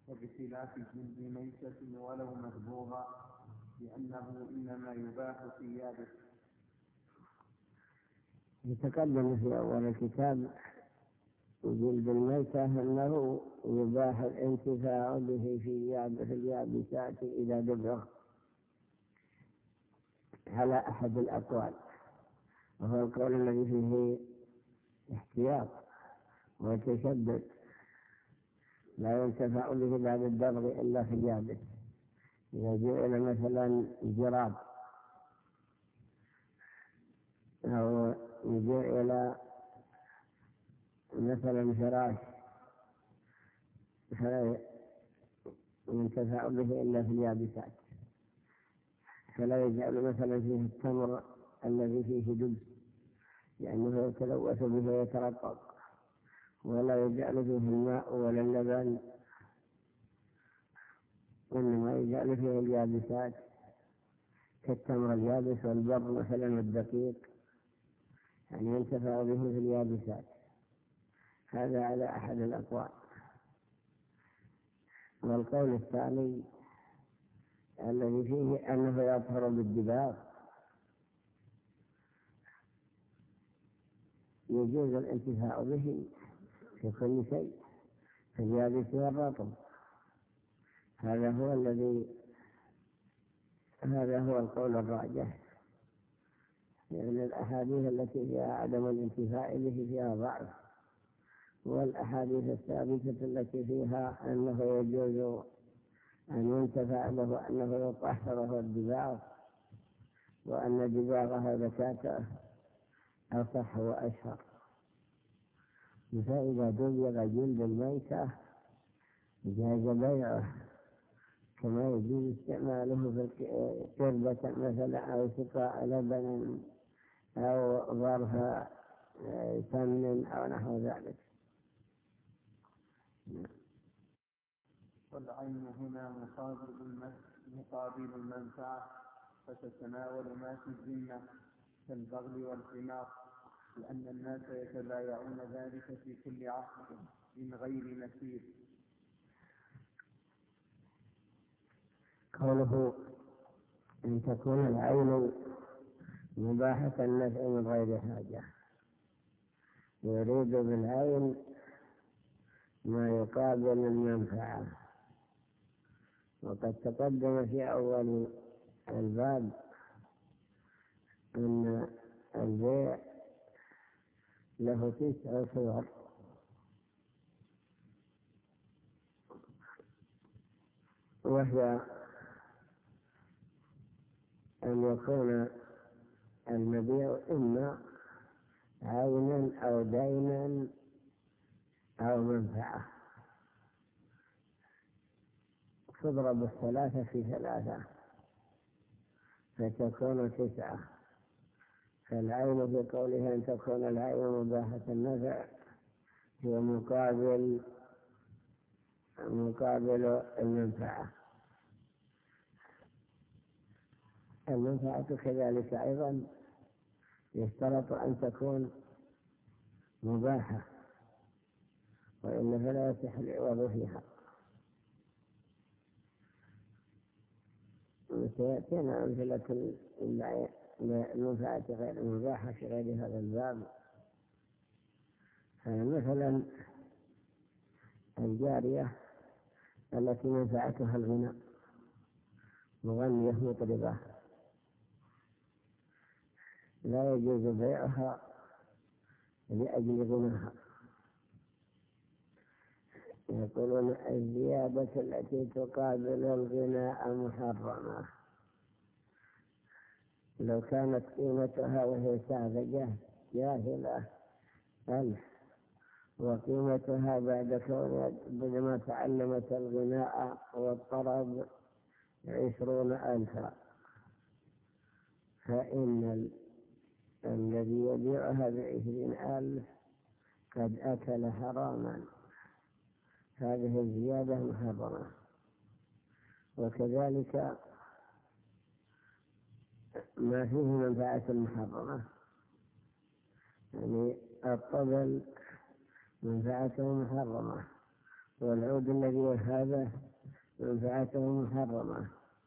وبخلاف جلد ميتة ولو مذبوغا، لأنه إنما يباح في يابس. يتقدم في أول الكتاب جلد الميتة أنه يباح الانتفاع به في اليابسات إذا دبغ على أحد الأقوال، وهو القول الذي فيه احتياط وتشدد، لا ينتفع به بعد الدبغ إلا في اليابس. إذا جئنا مثلا جراب أو يجيء إلى مثلا فراش فلا ينتفع به إلا في اليابسات، فلا يجعل مثلا فيه التمر الذي فيه دبس لأنه يتلوث به ويترقق، ولا يجعل فيه الماء ولا اللبن، إنما يجعل فيه اليابسات كالتمر اليابس والبر مثلا والدقيق، يعني ينتفع به في اليابسات. هذا على أحد الأقوال. والقول الثاني الذي فيه أنه يطهر بالدباغ، يجوز الانتفاع به في كل شيء في اليابس والرطب. هذا هو القول الراجح، لأن الأحاديث التي فيها عدم الانتفاع به فيها ضعف، والأحاديث الثابتة التي فيها أنه يجوز أن ينتفع له أنه يطهر الدباغ وأن دباغها زكاته أصح وأشهر. فإذا دبغ جلد الميتة جاز بيعه، كما يجوز استعماله في شربة مثلا أو سقاء لبن أو ظرف سمن أو نحو ذلك. والعين هنا مقابل المنفعة، فتتناول ما في الذمة كالبغل والحمار، لأن الناس يتبايعون ذلك في كل عصر من غير نسير. قوله أن تكون العين مباحة النفع من غير حاجة، يريد بالعين ما يقابل المنفعة. وقد تقدم في أول الباب أن البيع له 9 صور، وهي أن يكون المبيع إما عينا أو دينا أو منفعة، تضرب 3 في 3 فتكون 9. فالعين في قولها أن تكون العين مباحة النفع هي مقابل المنفعة. المنفعة كذلك أيضا يشترط أن تكون مباحة، وإلا فلا يصح العوض فيها. وسيأتينا أمثلة المنفعة غير المباحة في غير هذا الباب. مثلا الجارية التي منفعتها الغناء، مغنية مطربة، لا يجوز بيعها لأجل غناها. يقولون الزيادة التي تقابل الغناء محرمة. لو كانت قيمتها وهي ساذجة جاهلة 1000، وقيمتها بعدما تعلمت الغناء والطرب 20,000، فإن الذي يبيعها 20,000 قد أكل حراما. هذه الزيادة محرمة. وكذلك ما فيه منفعة محرمة، يعني الطبل منفعته محرمة، والعود الذي هذا منفعته محرمة.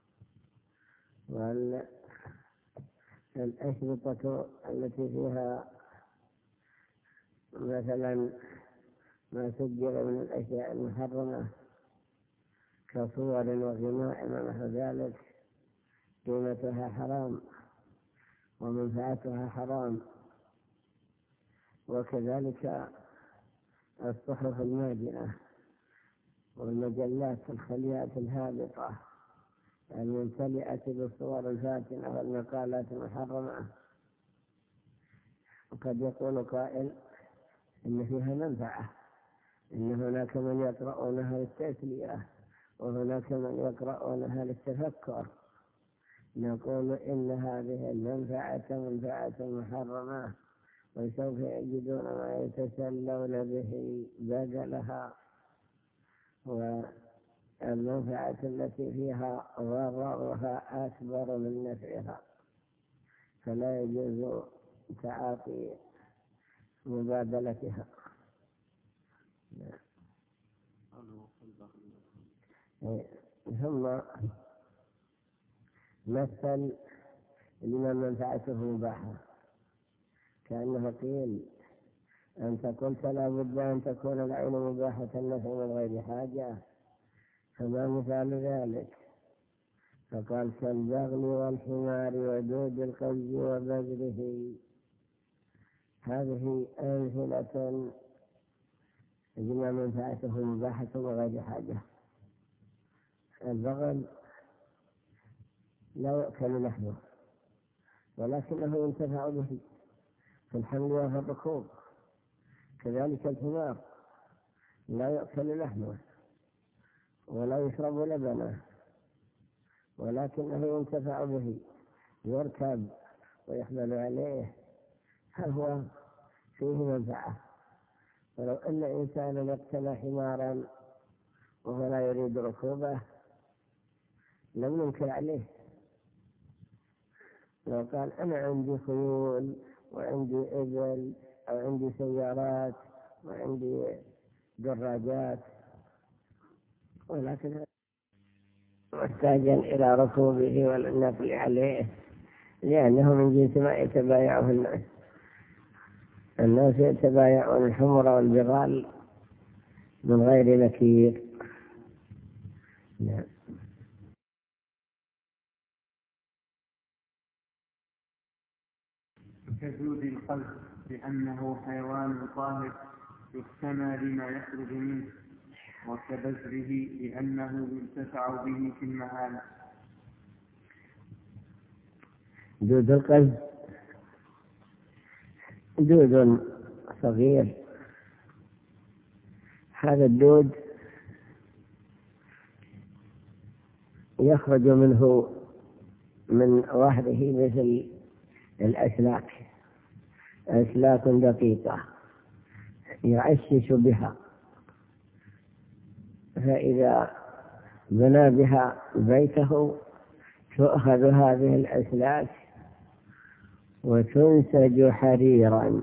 والأشرطة التي فيها مثلا ما سجل من الأشياء المحرمة كصور وغناء ونحو ذلك قيمتها حرام ومنفعتها حرام. وكذلك الصحف الماجنة والمجلات الخليات الهابطة الممتلئة بالصور الفاتنة والمقالات المحرمة. وقد يقول قائل إن فيها منفعة، إن هناك من يقرؤونها للتسلية وهناك من يقرؤونها للتفكر. نقول إن هذه المنفعة منفعة محرمة، وسوف يجدون ما يتسلون به بدلها. والمنفعة التي فيها ضررها أكبر من نفعها، فلا يجوز تعاطي مبادلتها. ثم مثل لمن منفعته مباحة، كأنه قيل أنت قلت لا بد أن تكون العين مباحة النفع من غير حاجة، فما مثال ذلك؟ فقال كالبغل والحمار ودود القز وبذره. هذه أمثلة لما منفعته مباحة من غير حاجة. البغل لا يؤكل لحمه ولكنه ينتفع به في الحمل وفي الركوب. كذلك الحمار لا يؤكل لحمه ولا يشرب لبنه، ولكنه ينتفع به، يركب ويحمل عليه، هل هو فيه منفعة؟ ولو أن إنسانا اقتنى حمارا وهو لا يريد ركوبه لم ينكر عليه. لو قال أنا عندي خيول وعندي إبل أو عندي سيارات وعندي دراجات، ولكن محتاجا إلى ركوبه والنقل عليه، لأنه من جنس ما يتبايعه الناس. الناس يتبايعون الحمر والبغال من غير نكير. نعم. كجود القلب لأنه حيوان طاهر يحتمى لما يخرج منه، وكبزره لأنه ينتفع به في المهال. دود القلب دود صغير، هذا الدود يخرج منه من ظهره مثل الأسلاك، أسلاك دقيقة يعشش بها، فإذا بنى بها بيته تؤخذ هذه الأسلاك وتنسج حريرا،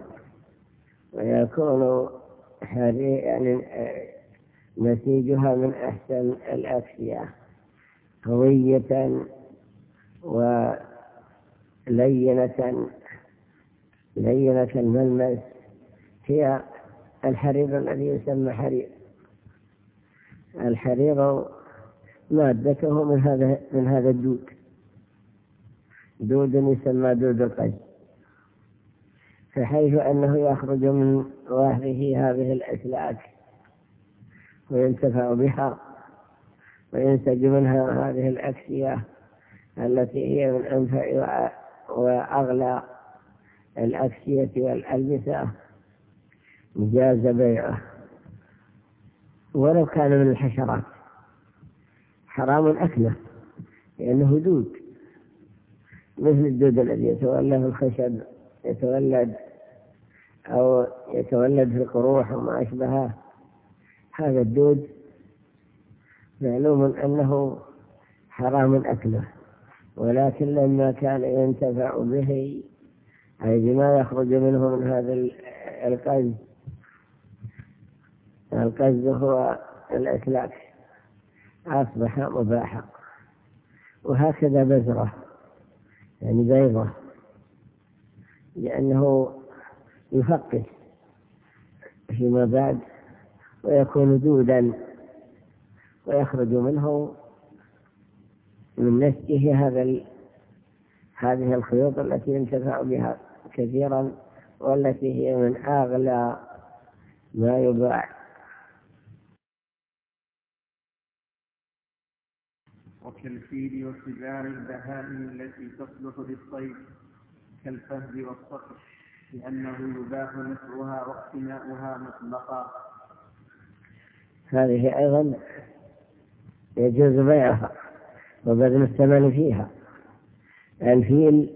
ويكون يعني نسيجها من أحسن الأكسية، قوية ولينة الملمس. هي الحرير الذي يسمى حرير. الحرير مادته من هذا الدود، دود يسمى دود القز، فحيث أنه يخرج من ظهره هذه الأسلاك وينتفع بها وينسج منها هذه الأكسية التي هي من أنفع وأغلى الأكسية والألبسة، جاز بيعه. ولو كان من الحشرات حرام أكله، لأنه دود مثل الدود الذي يتولد في الخشب، يتولد في القروح وما أشبهه. هذا الدود معلوم أنه حرام أكله، ولكن لما كان ينتفع به أي بما يخرج منه من هذا القز هو الإسلاك أصبح مباحا. وهكذا بذرة يعني بيضة، لأنه يفقس فيما بعد ويكون دودا ويخرج منه من نسجه هذه الخيوط التي ينتفع بها كثيرا، والتي هي من أغلى ما يباع. وكالفيل وسباع البهائم التي تصلح للصيد كالفهد والصقر، لأنه يباح نفعها واقتناؤها مطلقا. هذه أيضا يجوز بيعها وبذل الثمن فيها. الفيل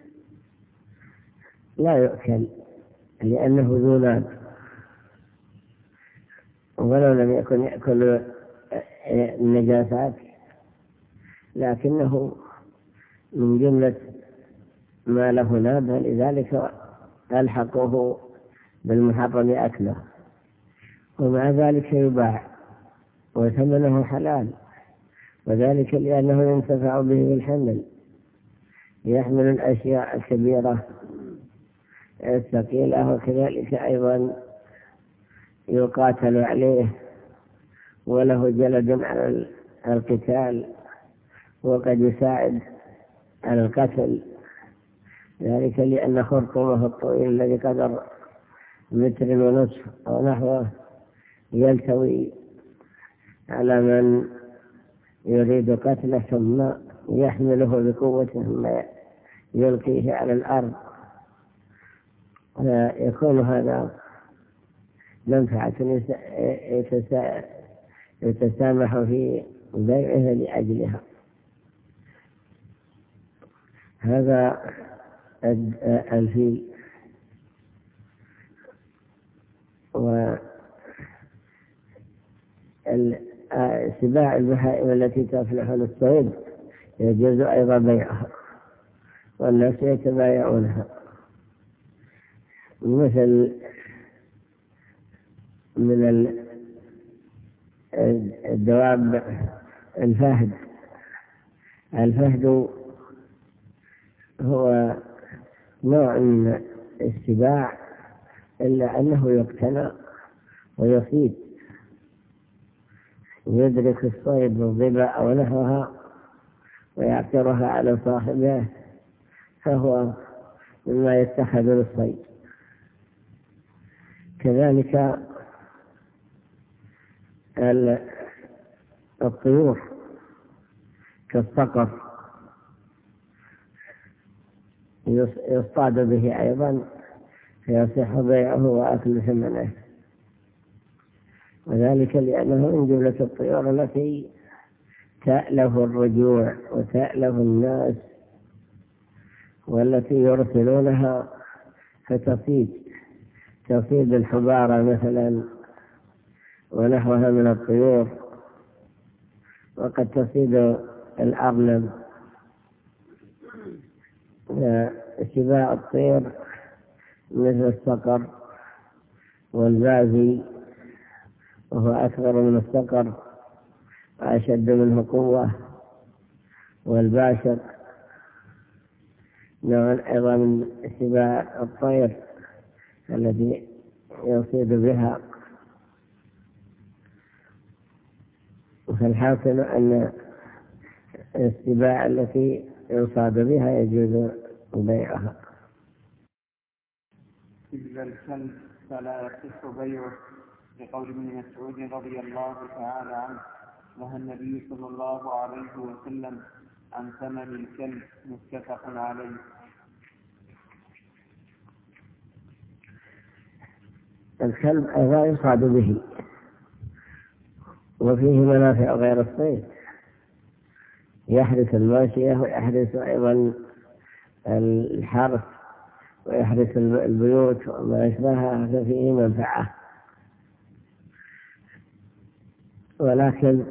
لا يؤكل لأنه ذو ناب، ولو لم يكن يأكل النجاسات، لكنه من جملة ما له ناب، لذلك ألحقه بالمحرم أكله، ومع ذلك يباع وثمنه حلال، وذلك لأنه ينتفع به بالحمل، يحمل الأشياء الكبيرة الثقيلة، وكذلك أيضا يقاتل عليه وله جلد على القتال، وقد يساعد على القتل، ذلك لأن خرطومه الطويل الذي قدر 1.5 متر أو نحوه يلتوي على من يريد قتله، ثم يحمله بقوته ثم يلقيه على الأرض، فيكون هذا منفعة يتسامح في بيعها لأجلها. هذا الفيل. وسباع البهائم التي تصلح للصيد يجوز أيضا بيعها، والناس يتبايعونها، مثل من الدواب الفهد هو نوع من السباع، إلا أنه يقتنى ويصيد، يدرك الصيد بالضبع أو نحوها ويعثرها على صاحبه، فهو مما يتخذ للصيد. كذلك الطيور كالصقر يصطاد به أيضا، فيصح بيعه وأكل ثمنه، وذلك لأنه من جملة الطيور التي تألف الرجوع وتألف الناس، والتي يرسلونها فتصيد الحبارة مثلا ونحوها من الطيور، وقد تصيد الأرنب. سباع الطير مثل الصقر والبازي، وهو أكبر من الصقر وأشد منه قوة، والباشر نوع أيضا من سباع الطير الذي يصيد بها. فالحاصل أن السباع التي يصاد بها يجوز بيعها. إلا الكلب فلا يصح بيعه، لقول ابن مسعود رضي الله تعالى عنه: نهى النبي صلى الله عليه وسلم عن ثمن الكلب، متفق عليه. الكلب أيضا يصاد به، وفيه منافع غير الصيد، يحرس الماشية ويحرس أيضا الحرث ويحرس البيوت وما يشبهها، ففيه منفعة. ولكن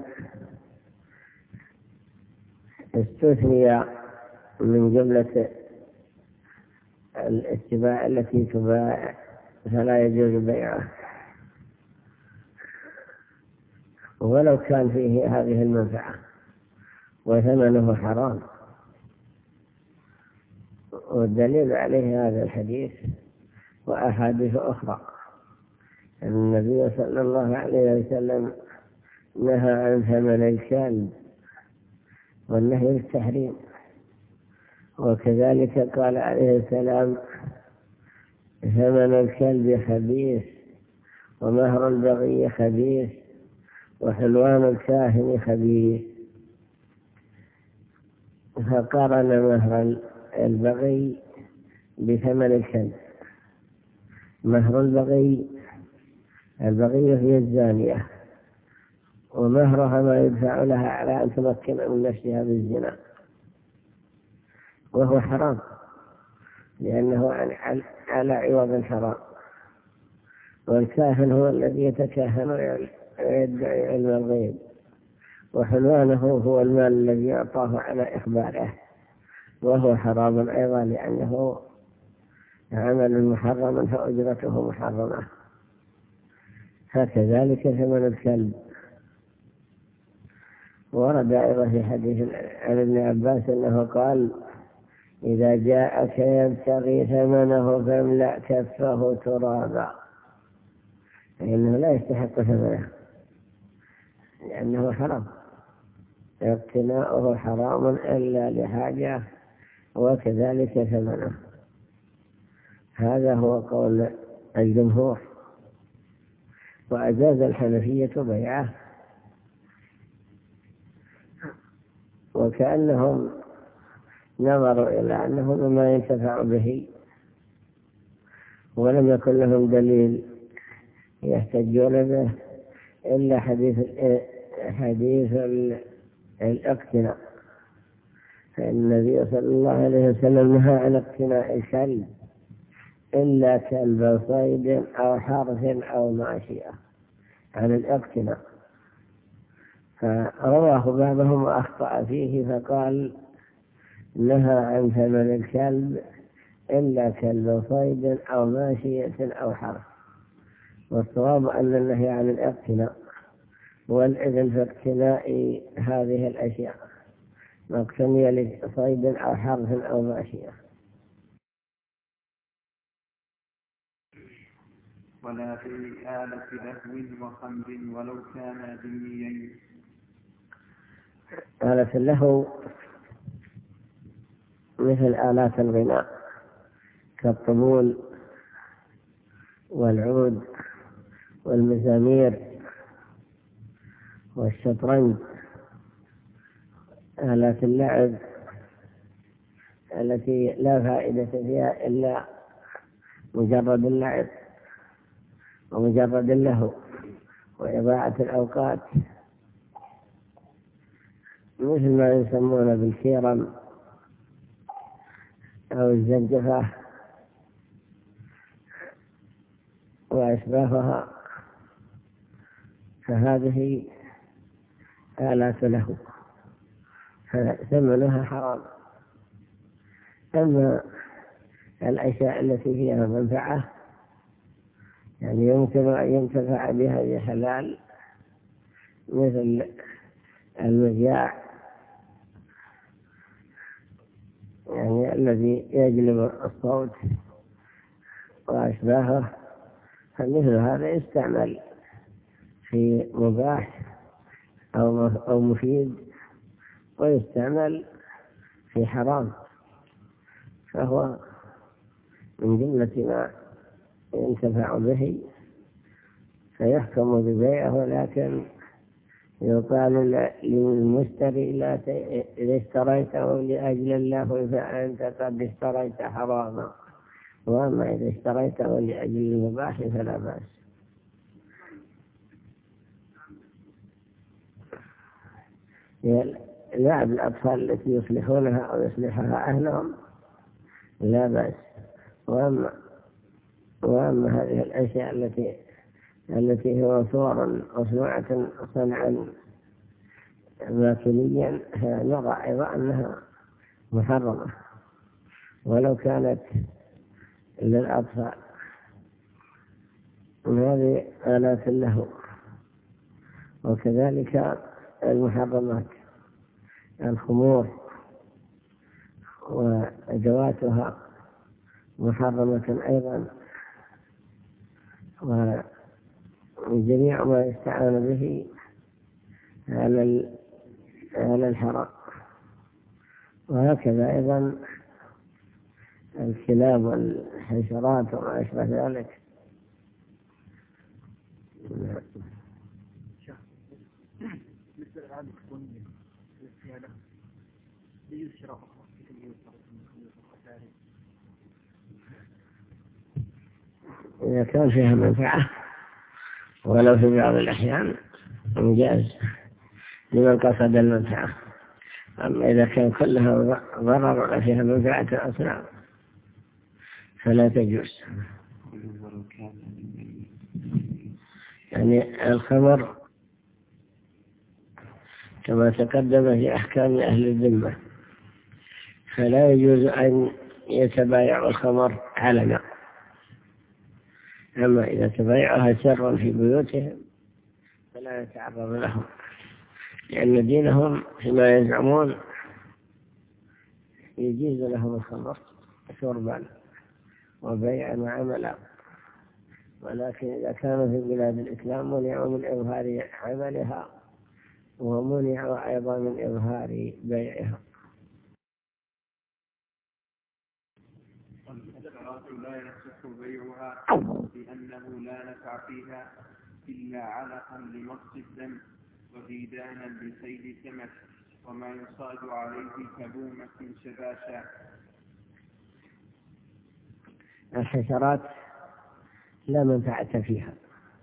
استثني من جملة السباع التي تباع فلا يجوز بيعها، ولو كان فيه هذه المنفعة وثمنه حرام. والدليل عليه هذا الحديث وأحاديث أخرى أن النبي صلى الله عليه وسلم نهى عن ثمن الكلب، والنهي للتحريم. وكذلك قال عليه السلام: ثمن الكلب خبيث، ومهر البغي خبيث، وحلوان الكاهن خبيث. فقارن مهر البغي بثمن الكلب. مهر البغي هي الزانية، ومهرها ما يدفع لها على أن تمكن من نفسها بالزنا، وهو حرام لأنه على عوض حرام. والكاهن هو الذي يتكهن ويدعي علم الغيب، وحلوانه هو المال الذي يعطاه على إخباره، وهو حرام أيضا لأنه عمل محرم فأجرته محرمة. فكذلك ثمن الكلب. ورد أيضا في حديث عن ابن عباس أنه قال: إذا جاءك يبتغي ثمنه فاملأ كفه ترابا، فإنه لا يستحق ثمنه لأنه حرام، اقتناؤه حرام إلا لحاجة، وكذلك ثمنه. هذا هو قول الجمهور. وأجاز الحنفية بيعه، وكأنهم نظروا إلى أنه مما ينتفع به، ولم يكن لهم دليل يحتجون به إلا حديث الاقتناء. فإن النبي صلى الله عليه وسلم نهى عن اقتناء الكلب إلا كلب صيد أو حرث أو ماشية، عن الاقتناء. فرواه بعضهم وأخطأ فيه فقال: نهى عن ثمن الكلب إلا كلب صيد أو ماشية أو حرث. والصواب أن النهي عن الاقتناء، والإذن في اقتناء هذه الأشياء ما اقتني لصيد أو حرث أو ماشية. ولا في آلة لهو وخمر ولو كان ذميين. آلة اللهو مثل آلات الغناء كالطبول والعود والمزامير والشطرنج. آلات اللعب التي لا فائدة فيها إلا مجرد اللعب ومجرد اللهو وإضاعة الأوقات، مثل ما يسمون بالكيرم أو الزنجفة وأشباهها. فهذه آلات له فثمنها حرام. أما الأشياء التي فيها منفعة يعني يمكن أن ينتفع بها بحلال، مثل المذياع يعني الذي يجلب الصوت وأشباهه، فمثل هذا يستعمل في مباح أو مفيد، ويستعمل في حرام، فهو من جملة ما ينتفع به فيحكم ببيعه. ولكن يقال للمشتري: إذا اشتريته لأجل الله فأنت قد اشتريت حراما، وأما إذا اشتريته لأجل المباح فلا بأس. لعب الأطفال التي يصلحونها أو يصلحها أهلهم لا بأس. وأما هذه الأشياء التي هو صور مصنوعة صنعا ماكينيا نرى أيضا أنها محرمة ولو كانت للأطفال. هذه آلات اللهو. وكذلك المحرمات الخمور وأدواتها محرمة أيضا، وجميع ما يستعان به على الحرام. وهكذا أيضا الكلاب والحشرات وما أشبه ذلك. مثل هذه تكون للسيادة يجوز شراء إذا كان فيها منفعة ولو في بعض الأحيان جائز لمن قصد المنفعة. أما إذا كان كلها ضرر ولا فيها منفعة أصلا فلا تجوز. يعني الخمر كما تقدم في أحكام أهل الذمة فلا يجوز أن يتبايعوا الخمر علنا. أما إذا تبايعها سرا في بيوتهم فلا يتعرض لهم، لأن دينهم فيما يزعمون يجيز لهم الخمر شربا وبيعا وعملا. ولكن إذا كانوا في بلاد الإسلام منعوا من إظهار عملها ومنعوا أيضا من إظهار بيعها. لا يصح بيعها لأنه لا نفع فيها إلا علقا لمص الدم وديدانا لصيد سمك وما يصاد عليه كبومة شباشا. الحشرات لا منفعة فيها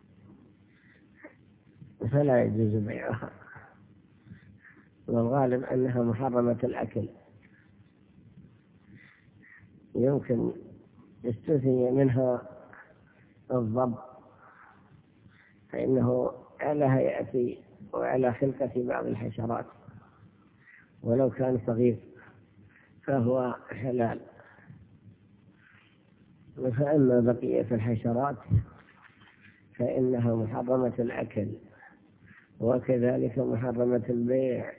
فلا يجوز بيعها، والغالب أنها محرمة الأكل. يمكن يستثني منها الضب، فإنه على هيئة وعلى خلقة بعض الحشرات ولو كان صغير فهو حلال. فأما بقية الحشرات فإنها محرمة الأكل وكذلك محرمة البيع.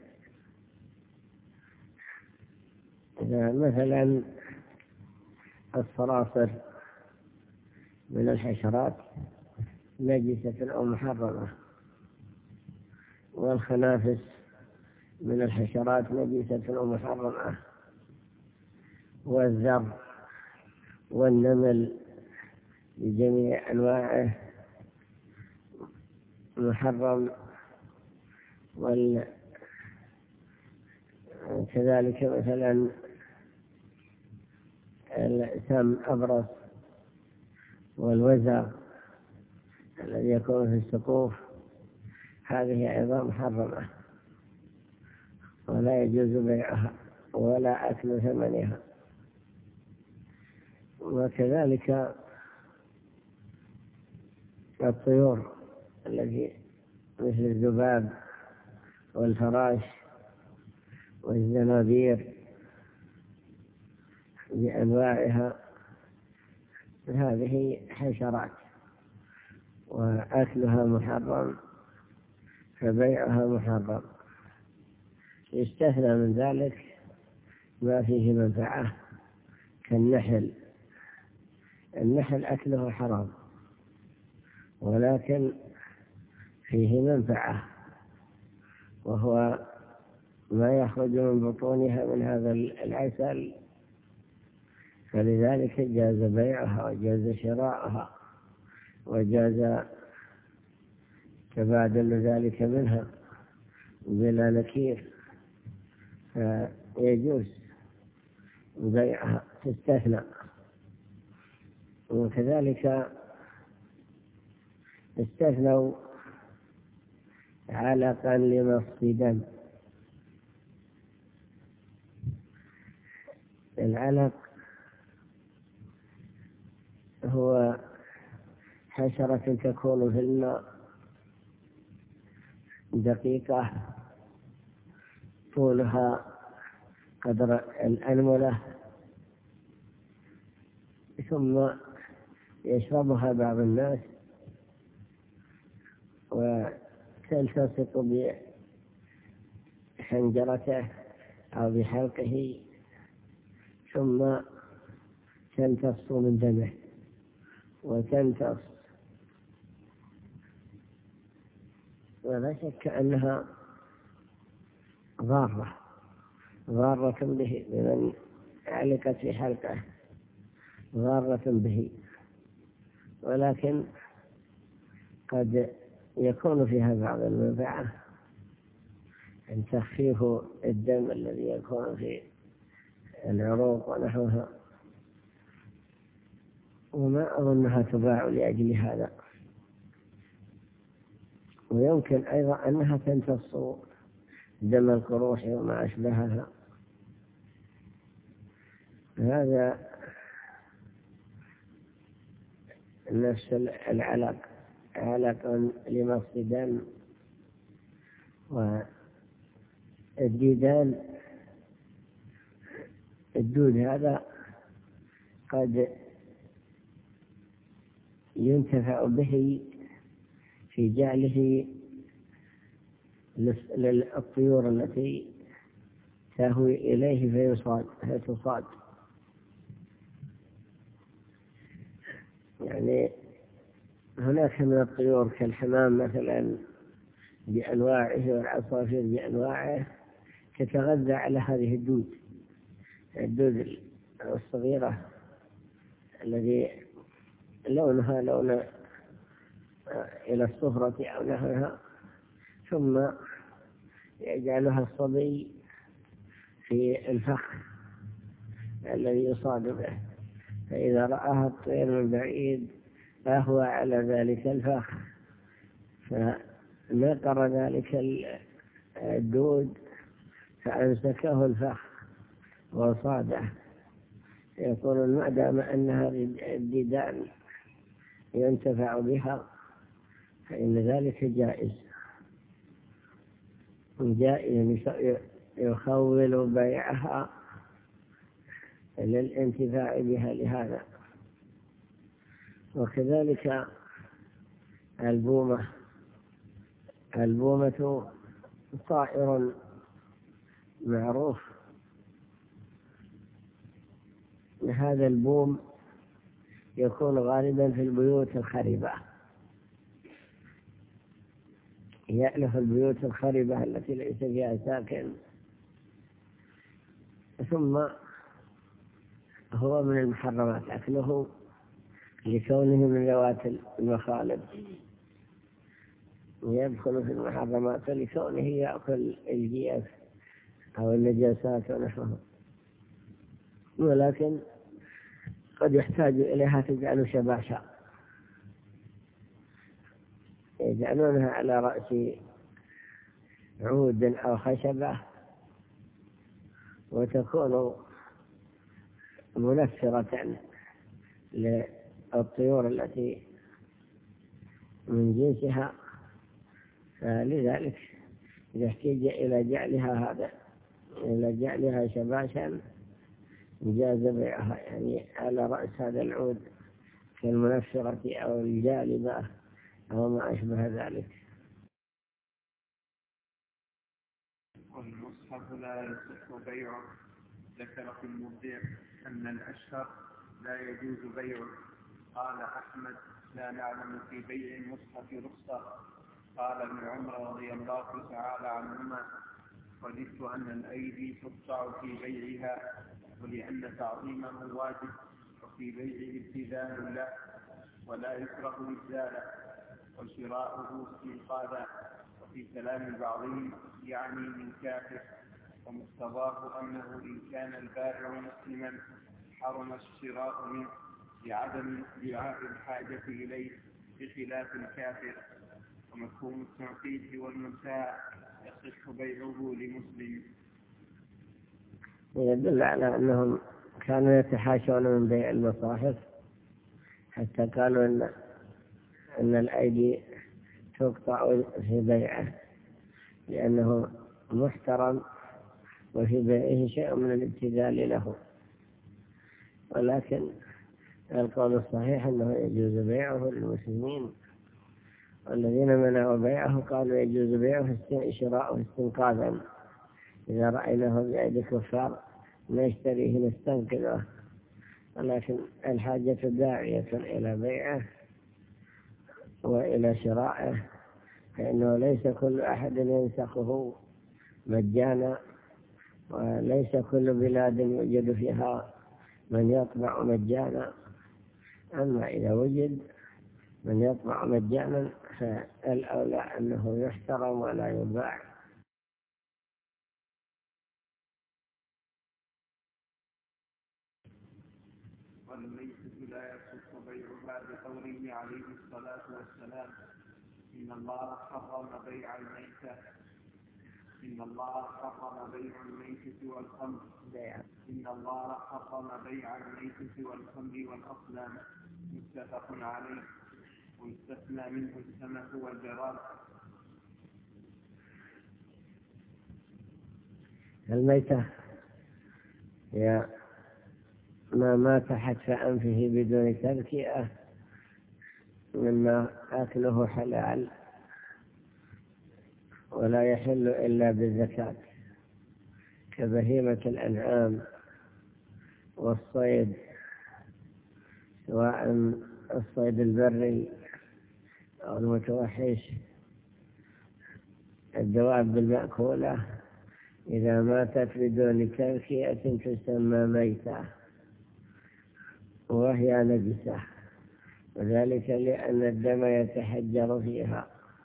مثلا الصراصر من الحشرات نجسة أو محرمة، والخنافس من الحشرات نجسة أو محرمة، والذر والنمل بجميع أنواعه محرم، وكذلك مثلا السم أبرص والوزغ الذي يكون في السقوف، هذه أيضا محرمة ولا يجوز بيعها ولا أكل ثمنها. وكذلك الطيور التي مثل الذباب والفراش والزنابير بأنواعها، هذه حشرات وأكلها محرم فبيعها محرم. يستثنى من ذلك ما فيه منفعة كالنحل. النحل أكله حرام ولكن فيه منفعة، وهو ما يخرج من بطونها من هذا العسل، فلذلك جاز بيعها وجاز شراءها وجاز تبادل ذلك منها بلا نكير، فيجوز بيعها تستثنى. وكذلك استثنوا علقا لمص دم. العلق هو حشرة تكون في الماء دقيقة طولها قدر الأنملة، ثم يشربها بعض الناس، وكذلك تلتصق بحنجرته أو بحلقه ثم تمتص من دمه وتمتص، ولا شك أنها ضارة به، لمن علقت في حلقه ضارة به، ولكن قد يكون فيها بعض المنفعة أن تخفيف الدم الذي يكون في العروق ونحوها، وما أظنها تباع لأجل هذا. ويمكن أيضا أنها تمتص دم القروح وما أشبهها. هذا نفس العلق، علق لمص دم. والديدان، الدود هذا قد ينتفع به في جعله للطيور التي تهوي إليه فتصاد. يعني هناك من الطيور كالحمام مثلا بأنواعه والعصافير بأنواعه تتغذى على هذه الدود الصغيرة الذي لونها لون إلى الصفرة أو نحوها، ثم يجعلها الصبي في الفخ الذي يصاد به، فإذا رآها الطير من بعيد أهوى على ذلك الفخ، فنقر ذلك الدود فأمسكه الفخ وصاده. يقول ما دام أن هذه الديدان ينتفع بها فإن ذلك جائز يخول بيعها للانتفاع بها لهذا. وكذلك البومة طائر معروف. هذا البوم يكون غالبا في البيوت الخربة، يألف البيوت الخربة التي ليس فيها ساكن، ثم هو من المحرمات أكله لكونه من ذوات المخالب، يدخل في المحرمات لكونه يأكل الجيف أو النجاسات ونحوها، ولكن قد يحتاج إليها تجعل شباشا، يجعلونها على رأس عود أو خشبة وتكون منفرة للطيور التي من جنسها، فلذلك إذا احتاج إلى جعلها شباشا جاز بيعها، يعني على رأس هذا العود كالمنفرة أو الجالبة أو ما أشبه ذلك. والمصحف لا يصح بيعه. ذكر في المبدع أن الأشهر لا يجوز بيعه. قال أحمد لا نعلم في بيع المصحف رخصة. قال ابن عمر رضي الله تعالى عنهما وددت أن الأيدي تقطع في بيعها، ولأن تعظيمه واجب، وفي بيعه ابتذال له ولا يكره إبداله، وشراؤه استنقاذا. وفي كلام بعضهم يعني من كافر، ومقتضاه أنه إن كان البائع مسلما حرم الشراء منه لعدم الحاجة إليه بخلاف الكافر. ومفهوم التعقيد والمتاع يصح بيعه لمسلم. يدل على أنهم كانوا يتحاشون من بيع المصاحف، حتى قالوا أن الأيدي تقطع في بيعه لأنه محترم وفي بيعه شيء من الابتذال له. ولكن القول الصحيح أنه يجوز بيعه للمسلمين، والذين منعوا بيعه قالوا يجوز بيعه شراءه استنقاذا، إذا رأيناه بأيدي الكفار نشتريه نستنقذه، ولكن الحاجة داعية إلى بيعه وإلى شرائه، فإنه ليس كل أحد ينسخه مجانا، وليس كل بلاد يوجد فيها من يطبع مجانا. أما إذا وجد من يطبع مجانا فالأولى أنه يحترم ولا يباع. والميتة لا يصح بيعها بقوله عليه الصلاة والسلام: إن الله حرم بيع الميتة، إن الله حرم بيع الميتة والخمر، إن الله حرم بيع الميتة والخمر والأصنام. متفق عليه. ويستثنى منه السمك والجراد. الميتة هي ما مات تحت أنفه بدون تذكئة، مما أكله حلال ولا يحل إلا بالزكاة، كبهيمة الأنعام والصيد، سواء الصيد البري أو المتوحش. الدواب المأكولة إذا ماتت بدون تذكية تسمى ميتة وهي نجسة، وذلك لأن الدم يتحجر فيها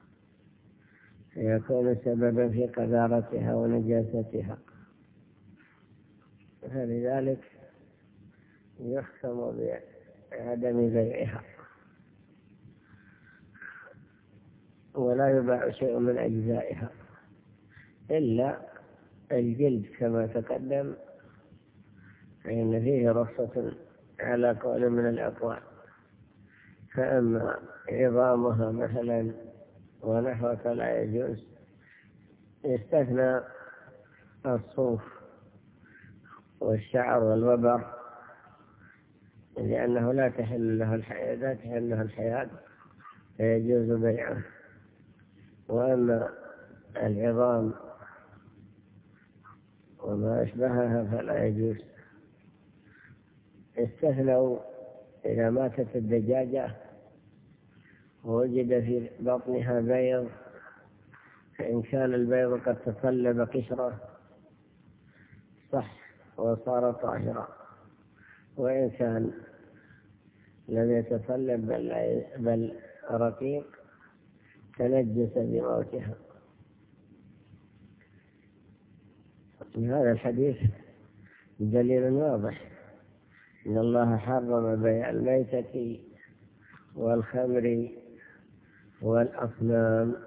فيكون سببا في قذارتها ونجاستها، فلذلك يحكم بعدم بيعها، ولا يباع شيء من أجزائها إلا الجلد كما تقدم، فإن فيه رخصة على قول من الأقوال. فأما عظامها مثلا ونحو فلا يجوز. يستثنى الصوف والشعر والوبر، لأنه لا تحل له الحياة فيجوز بيعه. وأما العظام وما أشبهها فلا يجوز. استثنوا إذا ماتت الدجاجة ووجد في بطنها بيض، فإن كان البيض قد تصلب قشرة صح وصار طاهرا، وإن كان لم يتصلب بل رقيق تنجس بموتها. من هذا الحديث دليل واضح إن الله حرم بيع الميتة والخمر والأصنام.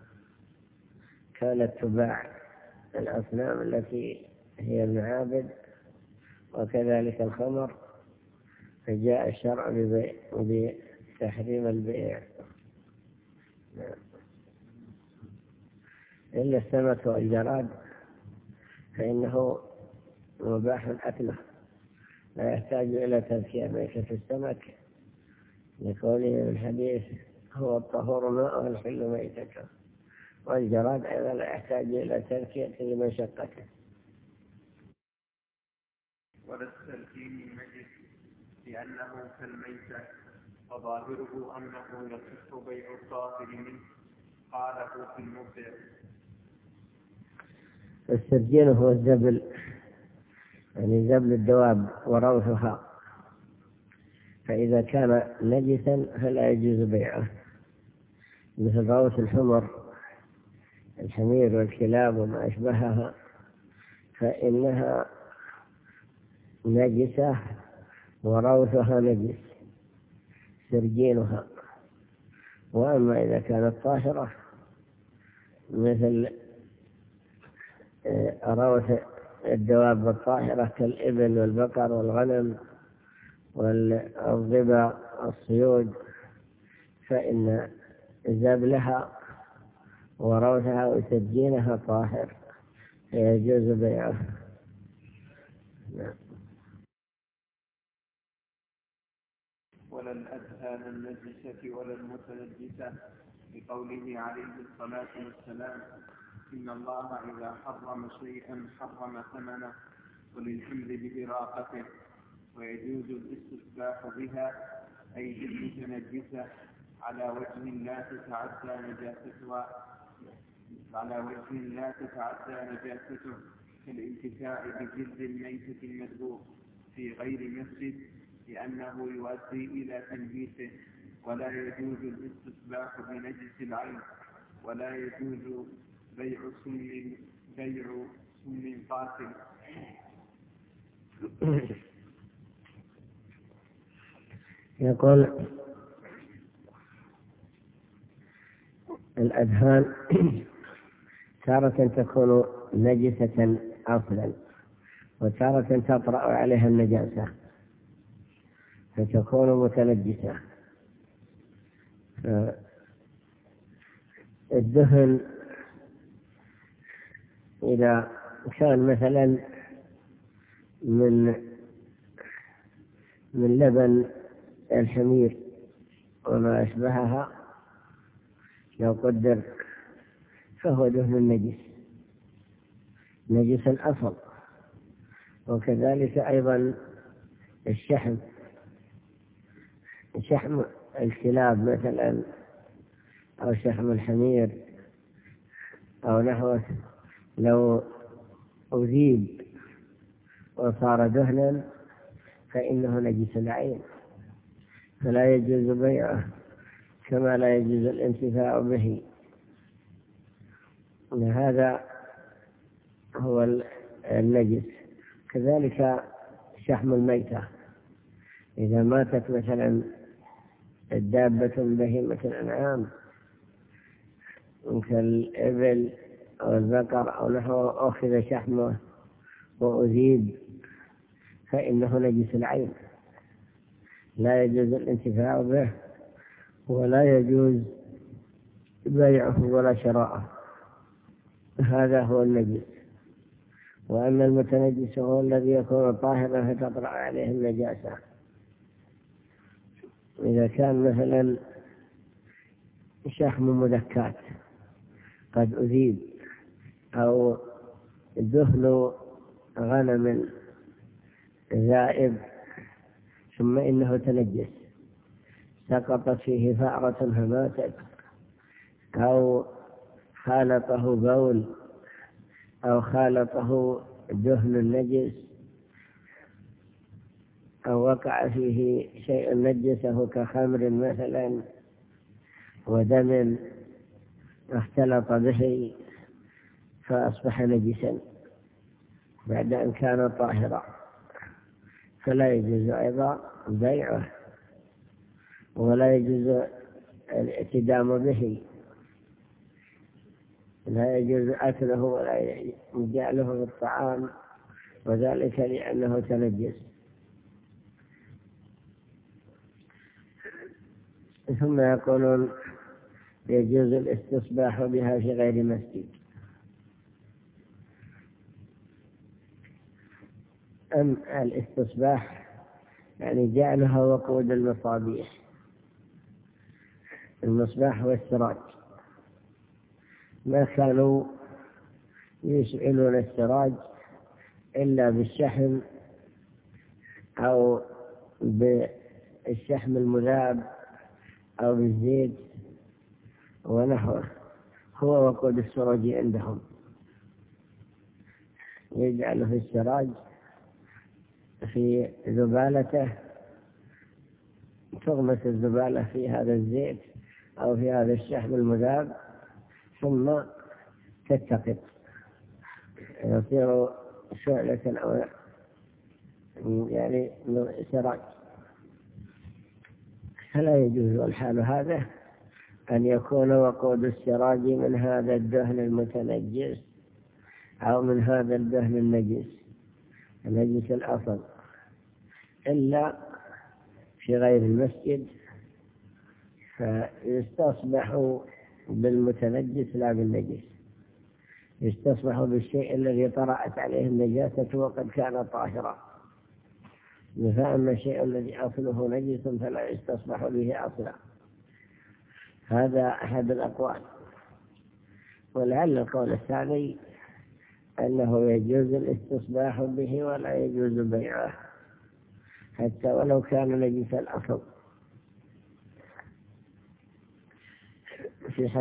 كانت تباع الأصنام التي هي المعابد، وكذلك الخمر، فجاء الشرع بتحريم البيع إلا السمك والجراد فإنه مباح أكله، لا يحتاج إلى تذكية. ميتة السمك لقوله في الحديث: هو الطهور ماء الحل ميتته. والجراد أيضا لا يحتاج إلى تذكية لمشقته. ولا التلقين النجس لأنه كالميتة، وظاهره أنه يصح بيع الطاهر منه، قاله في المبدع. السرجين هو الزبل، يعني زبل الدواب وروثها، فإذا كان نجسا فلا يجوز بيعه، مثل روث الحمر الحمير والكلاب وما أشبهها، فإنها نجسة وروثها نجس سرجينها. وأما إذا كانت طاهرة مثل روث الدواب الطاهرة كالإبل والبقر والغنم والظبا الصيود، فإن زبلها وروثها وسجينها طاهر فيجوز بيعه. ولا الأذهان النجسة ولا المتنجسة بقوله عليه الصلاة والسلام: إن الله إذا حرم شيئا حرم ثمنه وللحمل بإراقته. ويجوز الاستصلاح بها أي بالمتنجسة على وجه لا تتعدى نجاسته كالانتفاع بجلد الميتة المذبوح في غير مسجد لأنه يؤدي إلى تنجيسه. ولا يجوز الاستصلاح بنجس العين. ولا يجوز بيع سم قاتل. يقول الأدهان تارة تكون نجسة أصلا وتارة تطرأ عليها النجاسة فتكون متنجسة. الدهن إذا كان مثلا من لبن الحمير وما أشبهها لو قدر فهو دهن نجس الأصل. وكذلك أيضا شحم الكلاب مثلا أو شحم الحمير أو نحوه لو أذيب وصار دهنا فإنه نجس العين فلا يجوز بيعه كما لا يجوز الانتفاع به. هذا هو النجس. كذلك شحم الميتة إذا ماتت مثلا الدابة بهيمة الأنعام كالإبل أو البقر أو نحوه أخذ شحمه وأذيب فإنه نجس العين لا يجوز الانتفاع به ولا يجوز بيعه ولا شراءه. هذا هو النجس. وأما المتنجس هو الذي يكون طاهرا فتطرأ عليه النجاسة. إذا كان مثلا شحم مذكات قد أذيب أو دهن غنم ذائب ثم إنه تنجس سقطت فيه فأرة فماتت أو خالطه بول أو خالطه دهن النجس أو وقع فيه شيء نجسه كخمر مثلا ودم اختلط به فأصبح نجسا بعد أن كان طاهرا فلا يجوز أيضا بيعه ولا يجوز الاعتدام به. لا يجوز أكله ولا جعله في الطعام وذلك لأنه تنجس. ثم يقولون يجوز الاستصباح بها في غير مسجد. أم الاستصباح يعني جعلها وقود المصابيح. المصباح والسراج ما كانوا يشعلون السراج إلا بالشحم أو بالشحم المذاب أو بالزيت ونحوه هو وقود السراج عندهم. يجعل في السراج في ذبالته تغمس الزبالة في هذا الزيت أو في هذا الشحم المذاب ثم تتقط يصير شعلة أو يعني سراج. فلا يجوز الحال هذا أن يكون وقود السراج من هذا الدهن المتنجس أو من هذا الدهن النجس الأصل إلا في غير المسجد فيستصبح بالمتنجس لا بالنجس. يستصبح بالشيء الذي طرأت عليه النجاسة وقد كان طاهرا. فأما الشيء الذي أصله نجس فلا يستصبح به أصلا. هذا أحد الأقوال. ولعل القول الثاني أنه يجوز الاستصباح به ولا يجوز بيعه حتى ولو كان نجس الأصل. في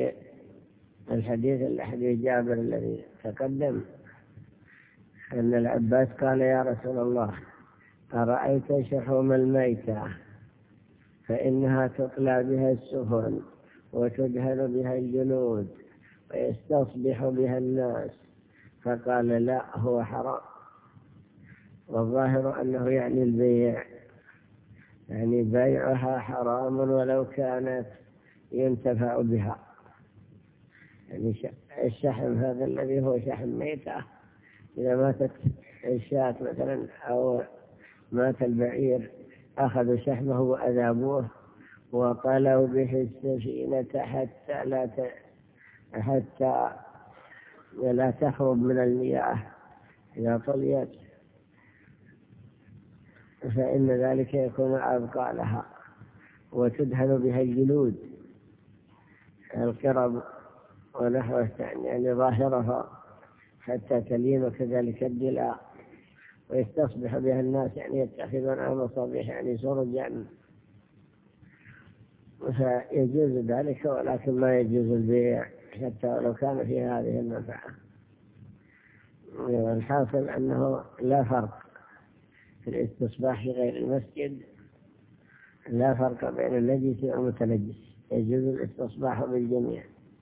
الحديث جابر الذي تقدم أن العباس قال: يا رسول الله، أرأيت شحوم الميتة فإنها تطلى بها السفن وتدهن بها الجلود ويستصبح بها الناس، فقال: لا، هو حرام. والظاهر أنه يعني البيع، يعني بيعها حرام ولو كانت ينتفع بها. يعني الشحم هذا الذي هو شحم ميتة، إذا ماتت الشاة مثلا أو مات البعير أخذوا شحمه وأذابوه وطلوا به السفينة حتى لا تخرج من المياه إذا طليت، فإن ذلك يكون أبقى لها. وتدهن بها الجلود، القرب ونحوه، يعني ظاهرها حتى تلين، كذلك الدلاء. ويستصبح بها الناس، يعني يتخذونها مصابيح، يعني سرجا. فيجوز ذلك، ولكن ما يجوز البيع حتى ولو كان في هذه المنفعة. والحاصل أنه لا فرق في الاستصباح في غير المسجد، لا فرق بين النجس والمتنجس، يجوز الاستصباح بالجميع.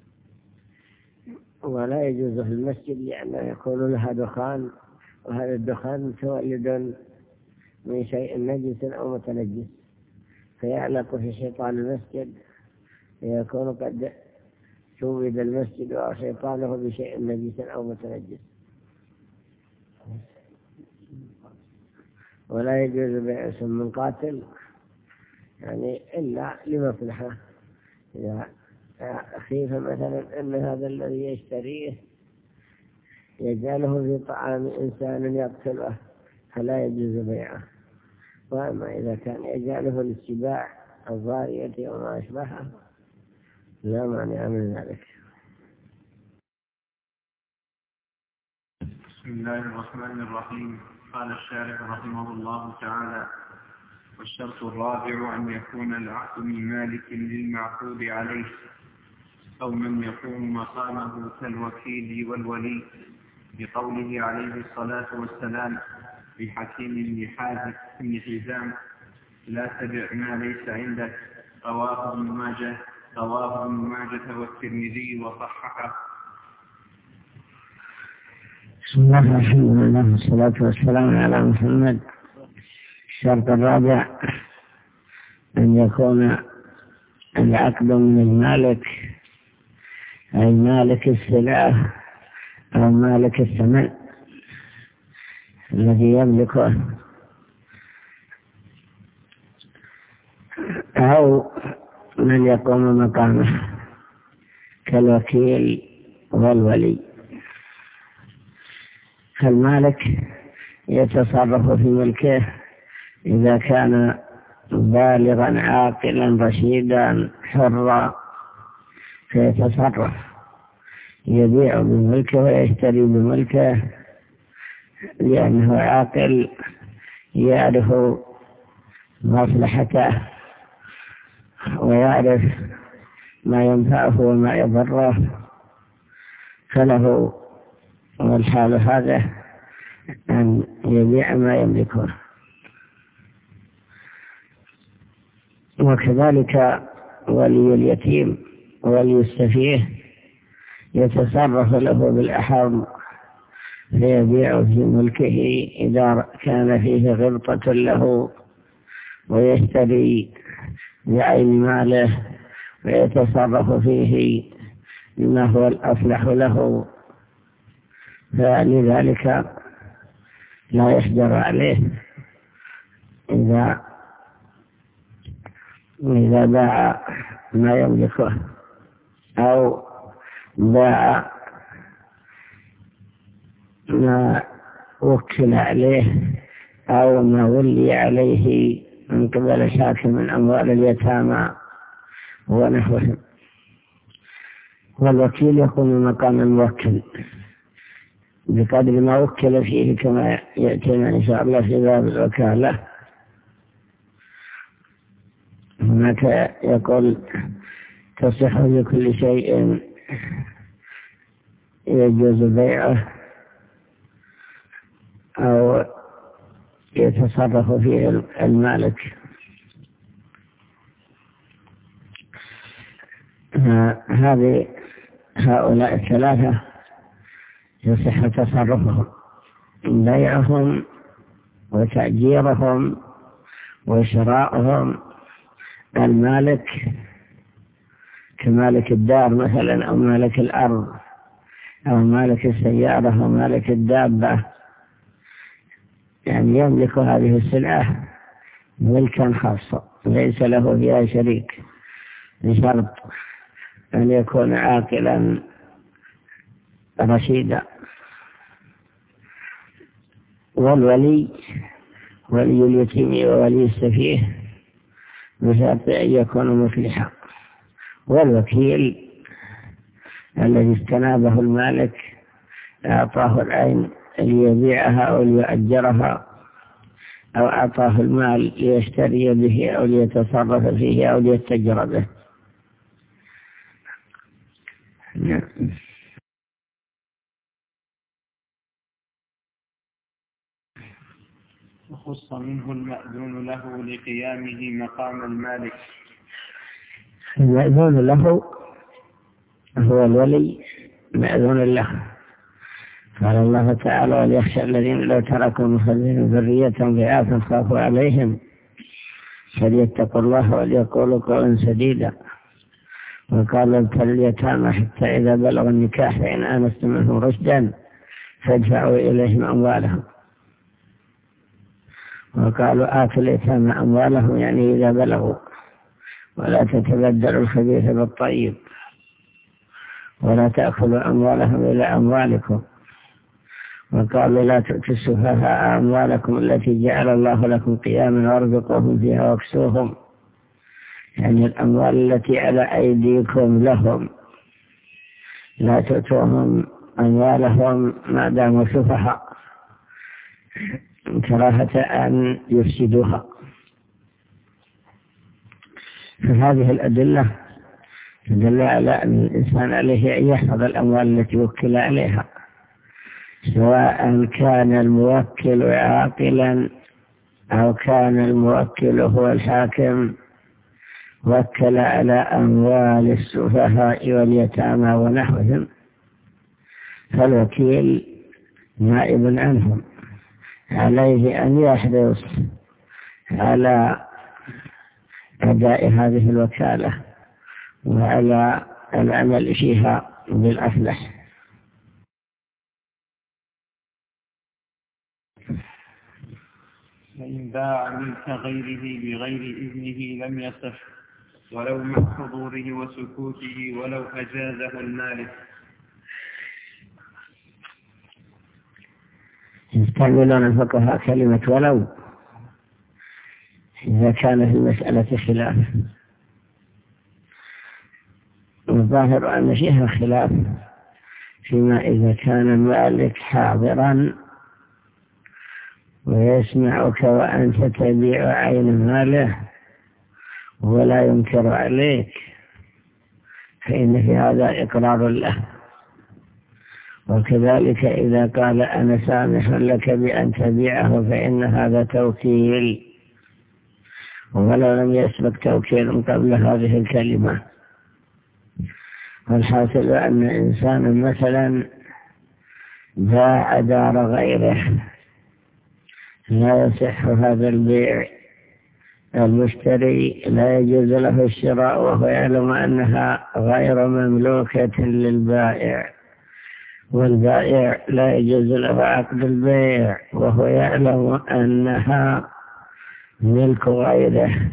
ولا يجوز في المسجد لأنه يكون لها دخان، وهذا الدخان متولد من شيء نجس أو متنجس، فيعلق في شيطان المسجد، يكون قد شوّد المسجد أو شيطانه بشيء نجس أو متنجس. ولا يجوز بيع سم قاتل، يعني إلا لمصلحة، إذا خيف مثلا أن هذا الذي يشتريه يجعله في طعام إنسان يقتله فلا يجوز بيعه. وأما إذا كان يجعله للسباع الضارية وما أشبهها لا مانع من ذلك. بسم الله الرحمن الرحيم. قال الشارح رحمه الله تعالى: والشرط الرابع أن يكون العقد من مالك للمعقود عليه أو من يقوم مقامه كالوكيل والولي، بقوله عليه الصلاة والسلام لحكيم بن حزام: لا تبع ما ليس عندك. رواه ابن ماجه والترمذي وصححه. بسم الله الرحمن الرحيم، والصلاة والسلام على محمد. الشرط الرابع أن يكون العقد من المالك، أي مالك السلعة أو مالك الثمن الذي يملكه، أو من يقوم مقامه كالوكيل والولي. فالمالك يتصرف في ملكه إذا كان بالغا عاقلا رشيدا حرا، فيتصرف، يبيع بملكه ويشتري بملكه، لأنه عاقل يعرف مصلحته ويعرف ما ينفعه وما يضره، فله والحال هذا أن يبيع ما يملكه. وكذلك ولي اليتيم ولي السفيه يتصرف له بالأحرم، فيبيع في ملكه إذا كان فيه غبطة له، ويشتري بعين ماله ويتصرف فيه بما هو الأصلح له، فلذلك لا يحجر عليه إذا باع ما يملكه أو باع ما وكل عليه أو ما ولي عليه من قبل شاكم من أموال اليتامى ونحوهم. والوكيل يكون مقام الموكل بقدر ما وكل فيه، كما يأتينا إن شاء الله في باب الوكالة. هناك يقول تصح لكل شيء يجوز بيعه أو يتصرف فيه المالك. هؤلاء الثلاثة يصح تصرفهم: بيعهم وتأجيرهم وشراؤهم. المالك كمالك الدار مثلا، أو مالك الأرض، أو مالك السيارة، أو مالك الدابة، يعني يملك هذه السلعة ملكا خاصا ليس له فيها شريك، بشرط أن يكون عاقلا رشيدا. والولي ولي اليتيم وولي السفيه بشرط أن يكون مصلحا. والوكيل الذي استنابه المالك أعطاه العين ليبيعها أو ليؤجرها، أو أعطاه المال ليشتري به أو ليتصرف فيه أو ليتجر به. وخص منه المأذون له لقيامه مقام المالك. المأذون له هو الولي مأذون له. قال الله تعالى: وليخشى الذين لو تركوا من خلفهم ذرية ضعافا خافوا عليهم فليتقوا الله وليقولوا قولا سديدا. وقال: ابتلوا اليتامى حتى إذا بلغوا النكاح فإن آنستم منهم رشدا فادفعوا إليهم أموالهم. وقالوا: آتوا اليتامى أموالهم، يعني إذا بلغوا، ولا تتبدلوا الخبيث بالطيب، ولا تأكلوا أموالهم إلى أموالكم. وقالوا: لا تؤتوا السفهاء أموالكم التي جعل الله لكم قياما وارزقوهم فيها واكسوهم، يعني الأموال التي على أيديكم لهم، لا تؤتوهم أموالهم ما داموا سفهاء كراهة أن يفسدوها. فهذه الأدلة تدل على أن الإنسان عليه أن يحفظ الأموال التي وكل عليها، سواء كان الموكل عاقلا أو كان الموكل هو الحاكم وكل على أموال السفهاء واليتامى ونحوهم، فالوكيل نائب عنهم، عليه أن يحرص على أداء هذه الوكالة وعلى العمل فيها بالأفلح. فإن باع ملك غيره بغير إذنه لم يصح، ولو مع حضوره وسكوته، ولو أجازه المالك. يستعملون الفقهاء كلمة ولو إذا كان في المسألة خلاف، والظاهر أن فيها خلاف فيما إذا كان المالك حاضرا ويسمعك وأنت تبيع عين ماله ولا ينكر عليك، فإن في هذا إقرار له. وكذلك إذا قال: أنا سامح لك بأن تبيعه، فإن هذا توكيل، ولو لم يسبق توكيل قبل هذه الكلمة. والحاصل أن إنسانا مثلا باع دار غيره، لا يصح هذا البيع. المشتري لا يجوز له الشراء وهو يعلم أنها غير مملوكة للبائع، والبائع لا يجوز له عقد البيع وهو يعلم أنها ملك غيره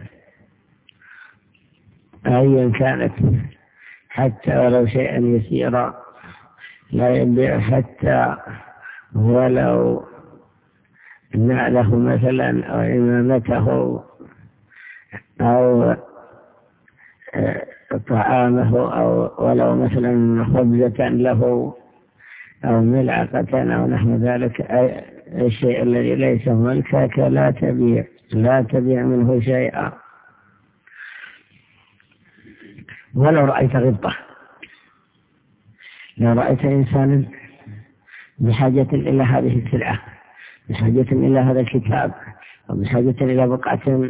أيا كانت، حتى ولو شيئا يسيرا. لا يبيع حتى ولو نعله مثلا أو إمامته أو طعامه أو ولو مثلا خبزة له أو ملعقة أو نحو ذلك، الشيء الذي ليس ملكك لا تبيع منه شيئا. ولو رأيت غبطة، لو رأيت إنسانا بحاجة إلى هذه السلعة، بحاجة إلى هذا الكتاب، أو بحاجة إلى بقعة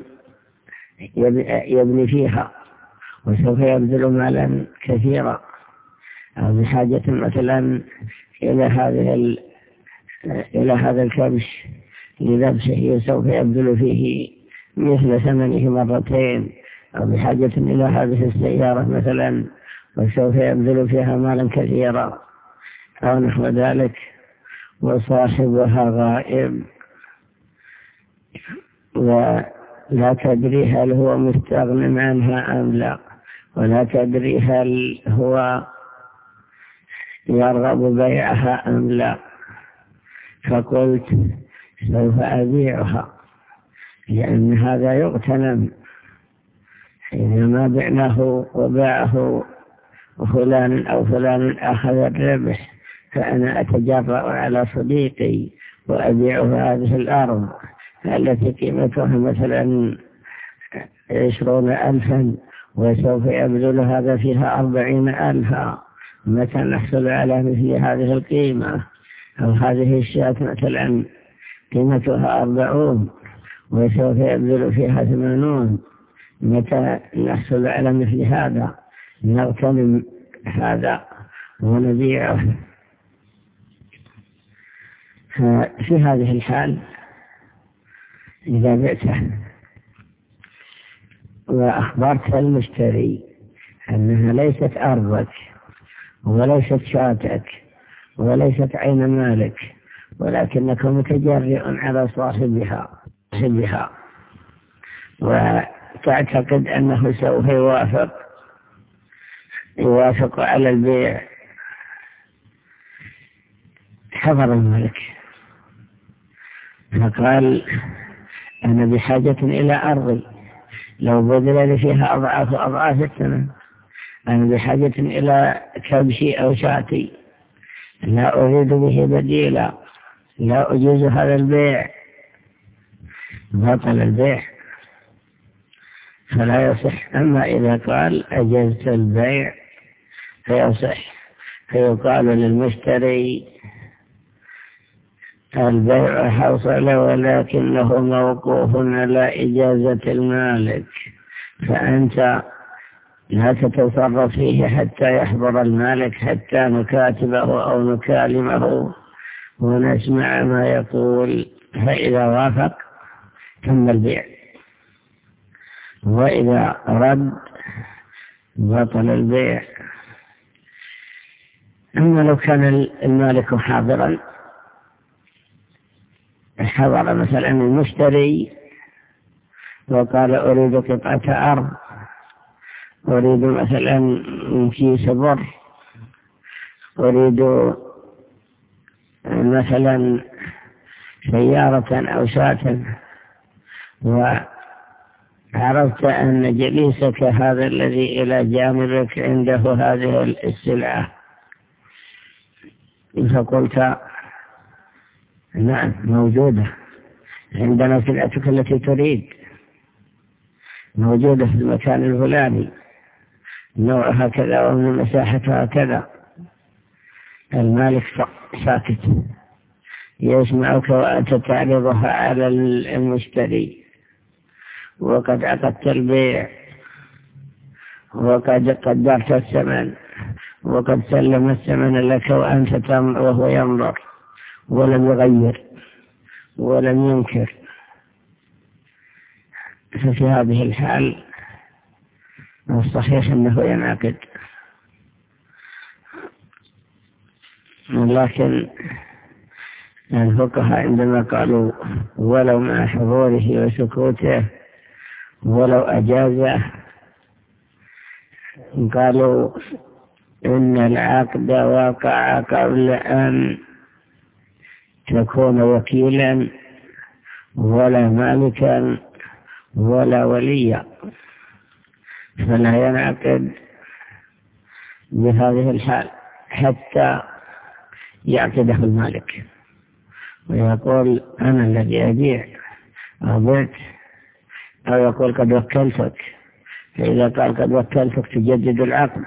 يبني فيها وسوف يبذل مالا كثيرا، أو بحاجة مثلا إلى هذا الكبش لذبحه سوف يبذل فيه مثل ثمنه مرتين، أو بحاجة إلى هذه السيارة مثلا وسوف يبذل فيها مالا كثيرا أو نحو ذلك، وصاحبها غائب ولا تدري هل هو مستغن عنها أم لا، ولا تدري هل هو يرغب بيعها أم لا، فقلت سوف أبيعها لأن هذا يغتنم، حينما بعناه وباعه فلان أو فلان أخذ الربح، فأنا أتجرأ على صديقي وأبيعه هذه الأرض التي قيمتها مثلا 20,000 وسوف يبذل هذا فيها 40,000، متى نحصل على مثل هذه القيمة؟ أو هذه الشاة مثلا قيمتها 40 وسوف يبذل فيها 80، متى نحصل على مثل هذا؟ نغتنم هذا ونبيعه. في هذه الحال إذا بعته وأخبرت المشتري أنها ليست أرضك وليست شاتك وليست عين مالك، ولكنك متجرئ على صاحبها وتعتقد أنه سوف يوافق على البيع، حضر الملك فقال أنا بحاجة إلى أرضي لو بذل لي فيها أضعاف الثمن، أنا بحاجة إلى كبشي أو شاتي، لا أريد به بديلا، لا أجوز هذا البيع، بطل البيع فلا يصح. أما إذا قال أجزت البيع فيصح، فيقال للمشتري البيع حصل ولكنه موقوف على إجازة المالك، فأنت لا تتصرف فيه حتى يحضر المالك، حتى نكاتبه أو نكالمه ونسمع ما يقول، فإذا وافق تم البيع، وإذا رد بطل البيع. أما لو كان المالك حاضرا، حضر مثلا المشتري وقال أريد قطعة أرض، أريد مثلا كيس بر، أريد مثلا سيارة أو شاة، وعرفت أن جليسك هذا الذي إلى جانبك عنده هذه السلعة، فقلت نعم موجودة عندنا سلعتك التي تريد، موجودة في المكان الفلاني، نوعها كذا ومن مساحتها كذا. المالك ساكت يسمعك وأنت تعرضها على المشتري، وقد عقدت البيع وقد قدرت الثمن وقد سلم الثمن لك وأنت تمر وهو ينظر ولم يغير ولم ينكر، ففي هذه الحال الصحيح أنه ينعقد. لكن الفقهاء عندما قالوا ولو مع حضوره وسكوته ولو أجازه، قالوا إن العقد وقع قبل أن تكون وكيلا ولا مالكا ولا وليا، فلا ينعقد بهذه الحال حتى يعقده المالك ويقول أنا الذي أبيع أو بعت، أو يقول قد وكلتك. فإذا قال قد وكلتك تجدد العقد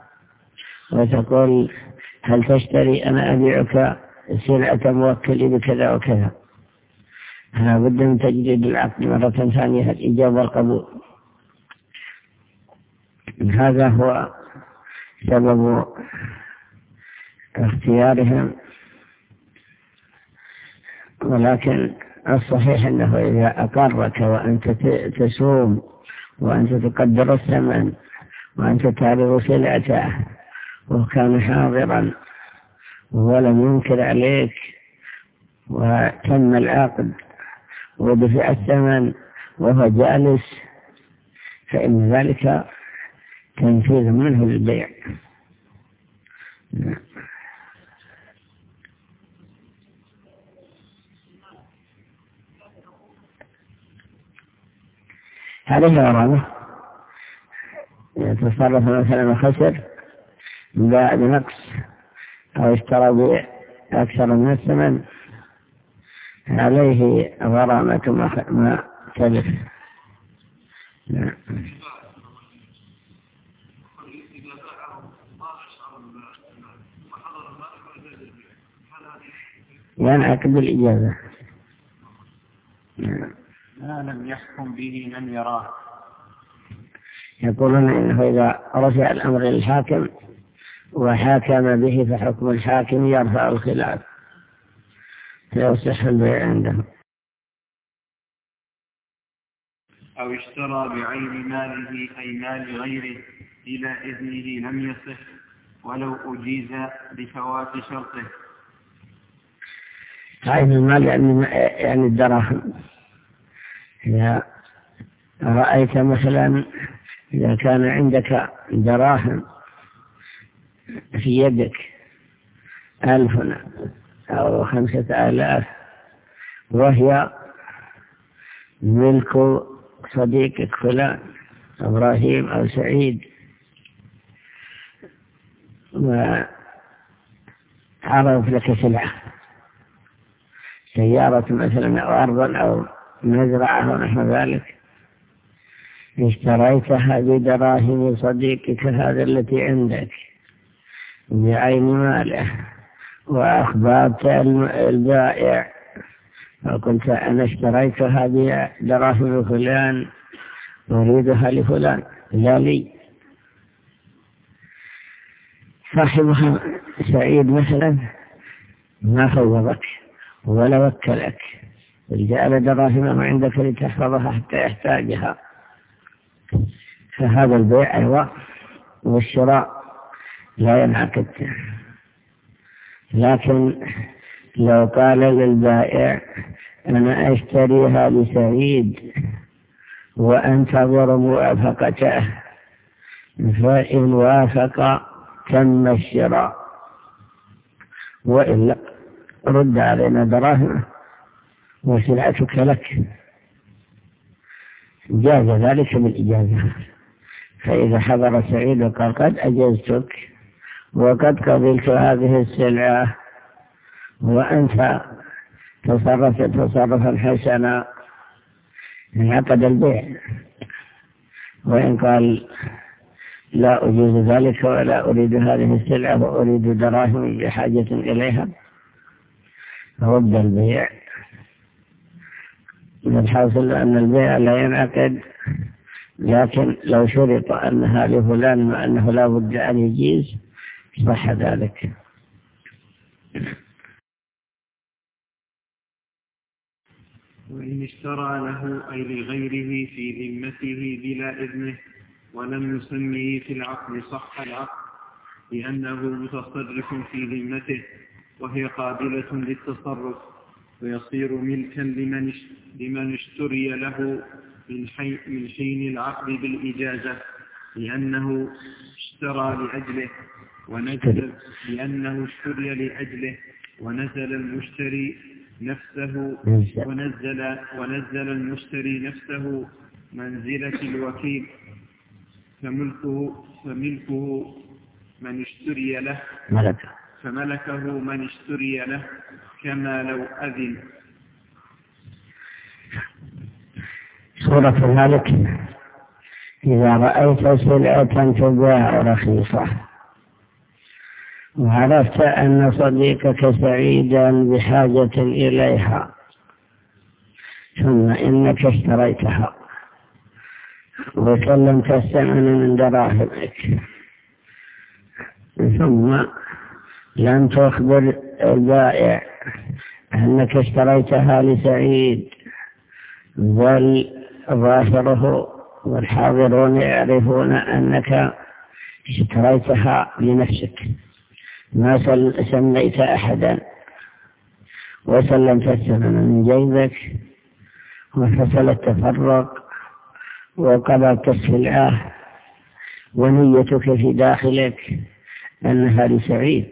وتقول هل تشتري؟ أنا أبيعك سلعة موكلي بكذا وكذا. لا بد من تجديد العقد مرة ثانية، الإجابة والقبول. هذا هو سبب اختيارهم. ولكن الصحيح أنه إذا أقرك وأنت تسوم وأنت تقدر الثمن وأنت تعرض سلعته وكان حاضرا ولم ينكر عليك وتم العقد ودفع الثمن وهو جالس، فإن ذلك تنفيذ منه للبيع. هذه غرامة يتصرف مثلا خسر باع بنقص أو اشترى بأكثر من الثمن، عليه غرامة ما تلف. ينعقد بالإجازة ما لم يحكم به من يراه. يقولون إنه إذا رفع الأمر للحاكم وحاكم به فحكم الحاكم يرفع الخلاف فيصح البيع عنده. أو اشترى بعين ماله أي مال غيره إلى إذنه لم يصح ولو أجيز بفوات شرطه. عين المال يعني الدراهم. إذا رأيت مثلا إذا كان عندك دراهم في يدك 1000 أو 5000 وهي ملك صديقك فلان إبراهيم أو سعيد، وعرض لك سلعة سيارة مثلا أو أرضا أو مزرعة ونحو ذلك، اشتريتها بدراهم صديقك هذا التي عندك بعين ماله وأخبرت البائع وقلت أنا اشتريتها بدراهم فلان أريدها لفلان لا لي. صاحبها سعيد مثلا ما فوضك ولا وكلك، بل جعل دراهمه عندك لتحفظها حتى يحتاجها، فهذا البيع أيضا والشراء لا ينعقد. لكن لو قال للبائع أنا أشتريها لسعيد وأنتظر موافقته، فإن وافق تم الشراء، وإلا رد علينا دراهمه وسلعتك لك، جاز ذلك بالإجازة. فإذا حضر سعيد وقال قد أجزتك وقد قبلت هذه السلعة وأنت تصرفت تصرفا حسنا، انعقد البيع. وإن قال لا أجيز ذلك ولا أريد هذه السلعة وأريد دراهم بحاجة إليها، رد البيع. الحاصل أن البيع لا ينعقد، لكن لو شرط أنها لفلان وأنه لا بد أن يجيز صح ذلك. وإن اشترى له أي لغيره في ذمته بلا إذنه ولم يسميه في العقد صح العقد، لأنه متصرف في ذمته وهي قابلة للتصرف، ويصير ملكا لمن اشتري له من حين العقد بالإجازة، لأنه اشترى لأجله ونزل المشتري نفسه ونزل المشتري نفسه منزلة الوكيل، فملكه من اشتري له فملكه من اشتري له كما لو أذن. سورة ذلك إذا رأيت سلعة تباع رخيصة وعرفت أن صديقك سعيدا بحاجة إليها ثم إنك اشتريتها وسلمت الثمن من دراهمك ثم لم تخبر البائع أنك اشتريتها لسعيد، بل ظاهره والحاضرون يعرفون أنك اشتريتها لنفسك، ما سميت أحدا، وسلمت الثمن من جيبك وحصل التفرق وقبلت السلعة ونيتك في داخلك أنها لسعيد.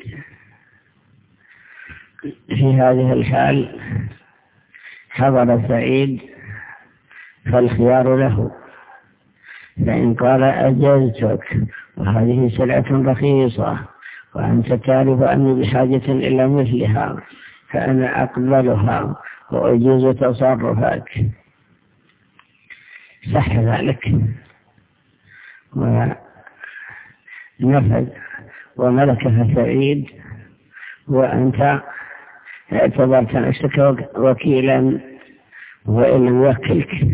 في هذه الحال حضر سعيد فالخيار له، فإن قال أجزتك وهذه سلعة رخيصة وأنت تعرف أني بحاجة إلى مثلها فأنا أقبلها وأجيز تصرفك، صح ذلك ونفذ وملكها سعيد، وأنت اعتبرت نفسك وكيلا وإن لم يوكلك،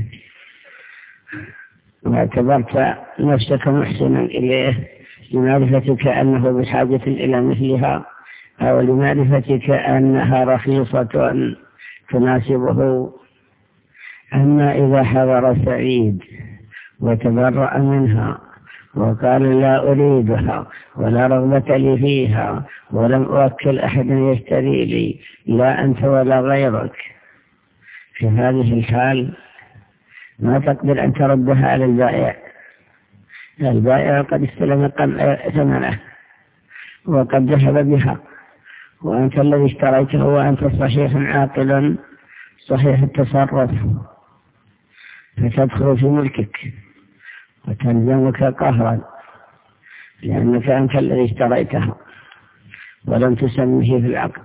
واعتبرت نفسك محسنا إليه لمعرفتك أنه بحاجة إلى مثلها أو لمعرفتك أنها رخيصة تناسبه. أما إذا حضر سعيد وتبرأ منها وقال لا أريدها ولا رغبة لي فيها ولم أوكل أحدا يشتري لي لا أنت ولا غيرك، في هذه الحال ما تقدر أن تردها على البائع. البائع قد استلم ثمنه وقد ذهب بها، وأنت الذي اشتريته وأنت صحيح عاقل صحيح التصرف، فتدخل في ملكك وتلزمك قهرا لأنك أنت الذي اشتريتها ولم تسمه في العقد.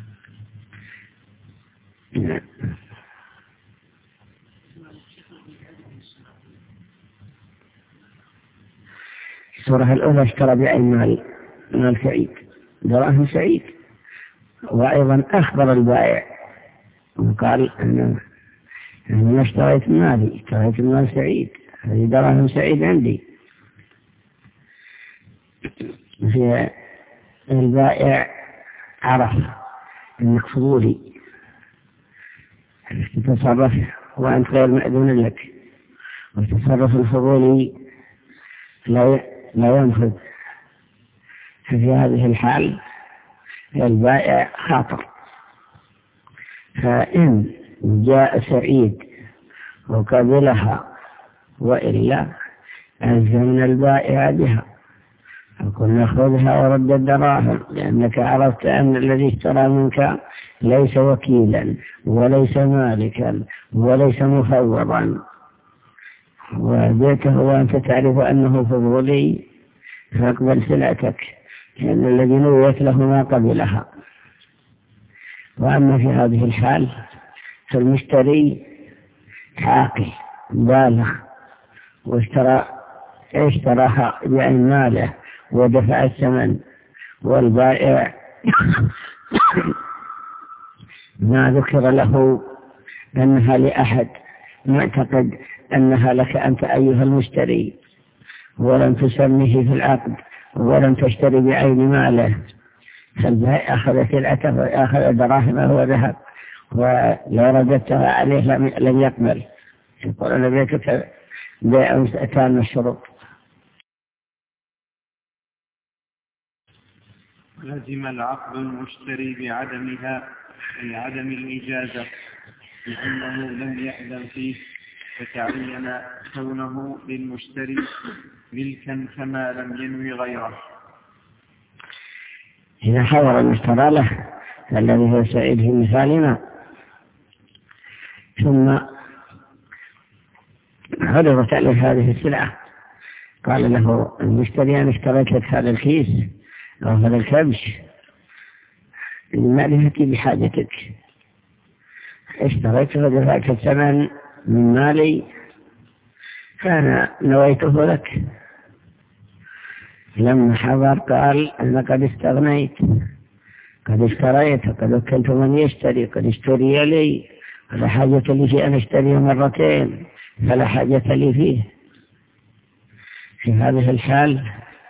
السورة الأولى اشترى بعين مال سعيد دراهم سعيد، وأيضا أخبر البائع وقال أنا اشتريت مال سعيد، هذه دراهم سعيد عندي. في البائع عرف أنك فضولي تتصرف وأنت غير مأذون لك، والتصرف الفضولي لا ينفذ، ففي هذه الحال البائع خاطر. فإن جاء سعيد وقبلها وإلا ألزمنا البائع بها، قلنا خذها ورد الدراهم، لأنك عرفت أن الذي اشترى منك ليس وكيلا وليس مالكا وليس مفوضا، وبيته وأنت تعرف أنه فضولي، فاقبل سلعتك لأن الذي نويت له ما قبلها. وأما في هذه الحال فالمشتري عاقل بالغ اشتراها بعين ماله ودفع الثمن، والبائع ما ذكر له أنها لأحد، معتقد أنها لك أنت أيها المشتري، ولم تسميه في العقد ولم تشتري بعين ماله، فالبائع أخذ سلعته وأخذ دراهمه وذهب، ولو رددتها عليه لم يقبل. يقول أنا بيتك بيع تام الشروط. لزم العقد المشتري بعدمها أي عدم الإجازة لأنه لم يأذن فيه، فتعين كونه للمشتري ملكا كما لم ينوي غيره. إذا حضر المشترى له الذي هو سعيد في مثالنا، ثم عرضت عليه هذه السلعة قال له المشتري أنا اشتريت لك هذا الكيس أو هذا الكبش لمعرفتي بحاجتك، اشتريته ودفعت الثمن من مالي فأنا نويته لك. لما حضر قال أنا قد استغنيت، قد اشتريت، قد وكلت من يشتري، قد اشتري لي، فلا حاجة لي في أن أشتري مرتين، فلا حاجة لي فيه. في هذه الحال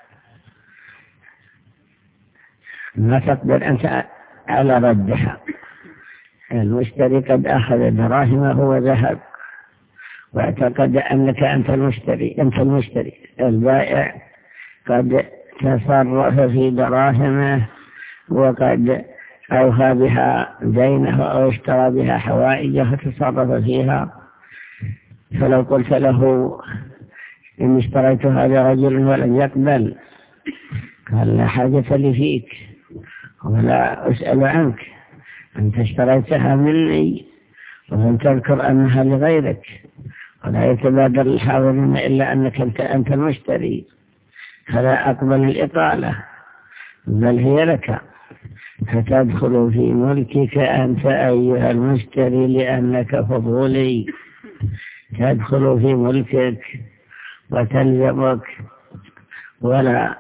ما تقدر أنت على ردها. المشتري قد أخذ دراهمه وذهب واعتقد أنك أنت المشتري. البائع قد تصرف في دراهمه وقد أوفى بها دينه أو اشترى بها حوائجه فتصرف فيها. فلو قلت له إن اشتريت هذا رجل ولم يقبل قال لا حاجة لي فيك ولا أسأل عنك، أنت اشتريتها مني ولم تذكر أنها لغيرك، ولا يتبادر الحاضرين إلا أنك أنت المشتري، فلا أقبل الإطالة بل هي لك، فتدخل في ملكك أنت أيها المشتري لأنك فضولي، تدخل في ملكك وتلزمك ولا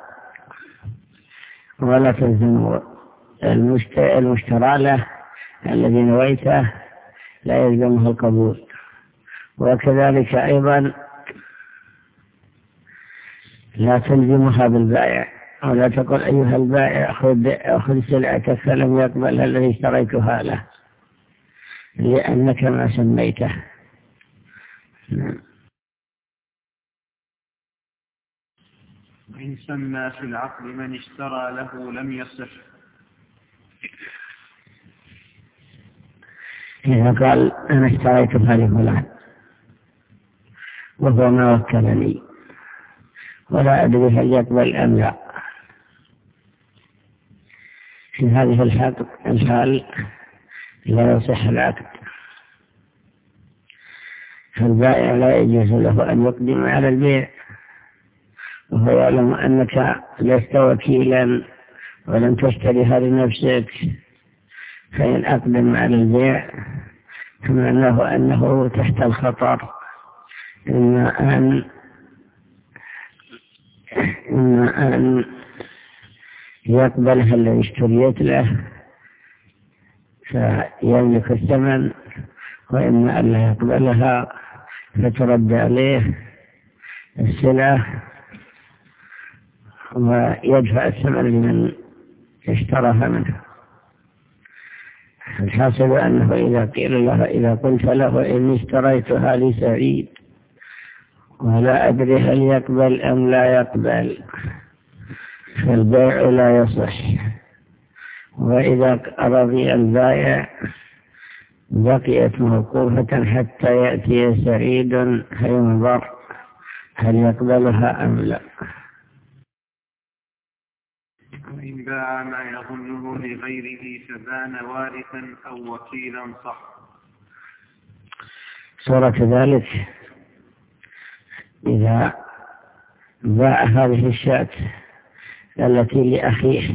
تلزم المشترى له الذي نويته لا يلزمه القبول. وكذلك أيضا لا تلزمها بالبائع، ولا تقول أيها البائع أخذ سلعتك فلم يقبلها الذي اشتريتها له لأنك ما سميته. إن سمى في العقد من اشترى له لم يصح. إذا قال أنا اشتريت لفلان وهو ما وكلني ولا أدري هل يقبل أم لا، في هذه الحال لا يصح العقد، فالبائع لا يجوز له أن يقدم على البيع وهو يعلم أنك لست وكيلا ولم تشتري هذه لنفسك، فإن أقدم على البيع فمعناه أنه تحت الخطر، إما أن يقبلها الذي اشتريت له فيملك الثمن، وإما أن لا يقبلها فترد عليه السلعة ويدفع الثمن لمن اشتراها منه. الحاصل أنه إذا قلت له إني اشتريتها لسعيد ولا أدري هل يقبل أم لا يقبل فالبيع لا يصح. وإذا رضي البائع بقيت موقوفة حتى يأتي سعيد فينظر هل يقبلها أم لا. وإن باع ما يظنه لغيره فبان وارثا أو وكيلا صح. صورة ذلك إذا باع هذه الشاة التي لأخيه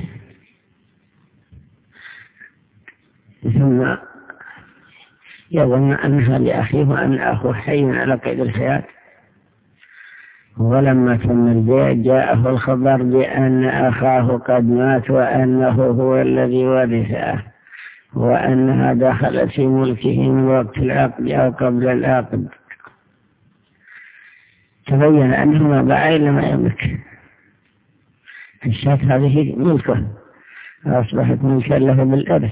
ثم يظن أنها لأخيه وأن أخوه حي على قيد الحياة، ولما تم البيع جاءه الخبر بأن أخاه قد مات وأنه هو الذي ورثه وأنها دخلت في ملكه من وقت العقد أو قبل العقد، تبين أنه ما باع إلا ما يملك. الشاة هذه ملكه أصبحت ملكا له بالإرث.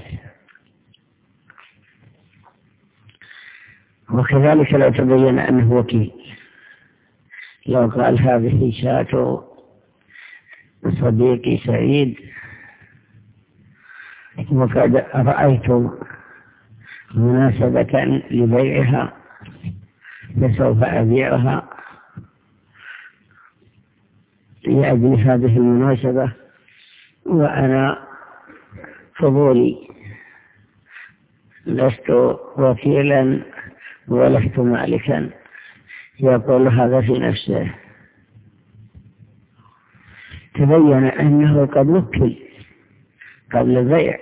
وكذلك لو تبين أنه وكيل، لو قال هذه شاة صديقي سعيد وقد رأيت مناسبة لبيعها فسوف أبيعها لأجل هذه المناسبة وأنا فضولي لست وكيلا ولست مالكا، يقول هذا في نفسه تبين أنه قد وكل قبل البيع،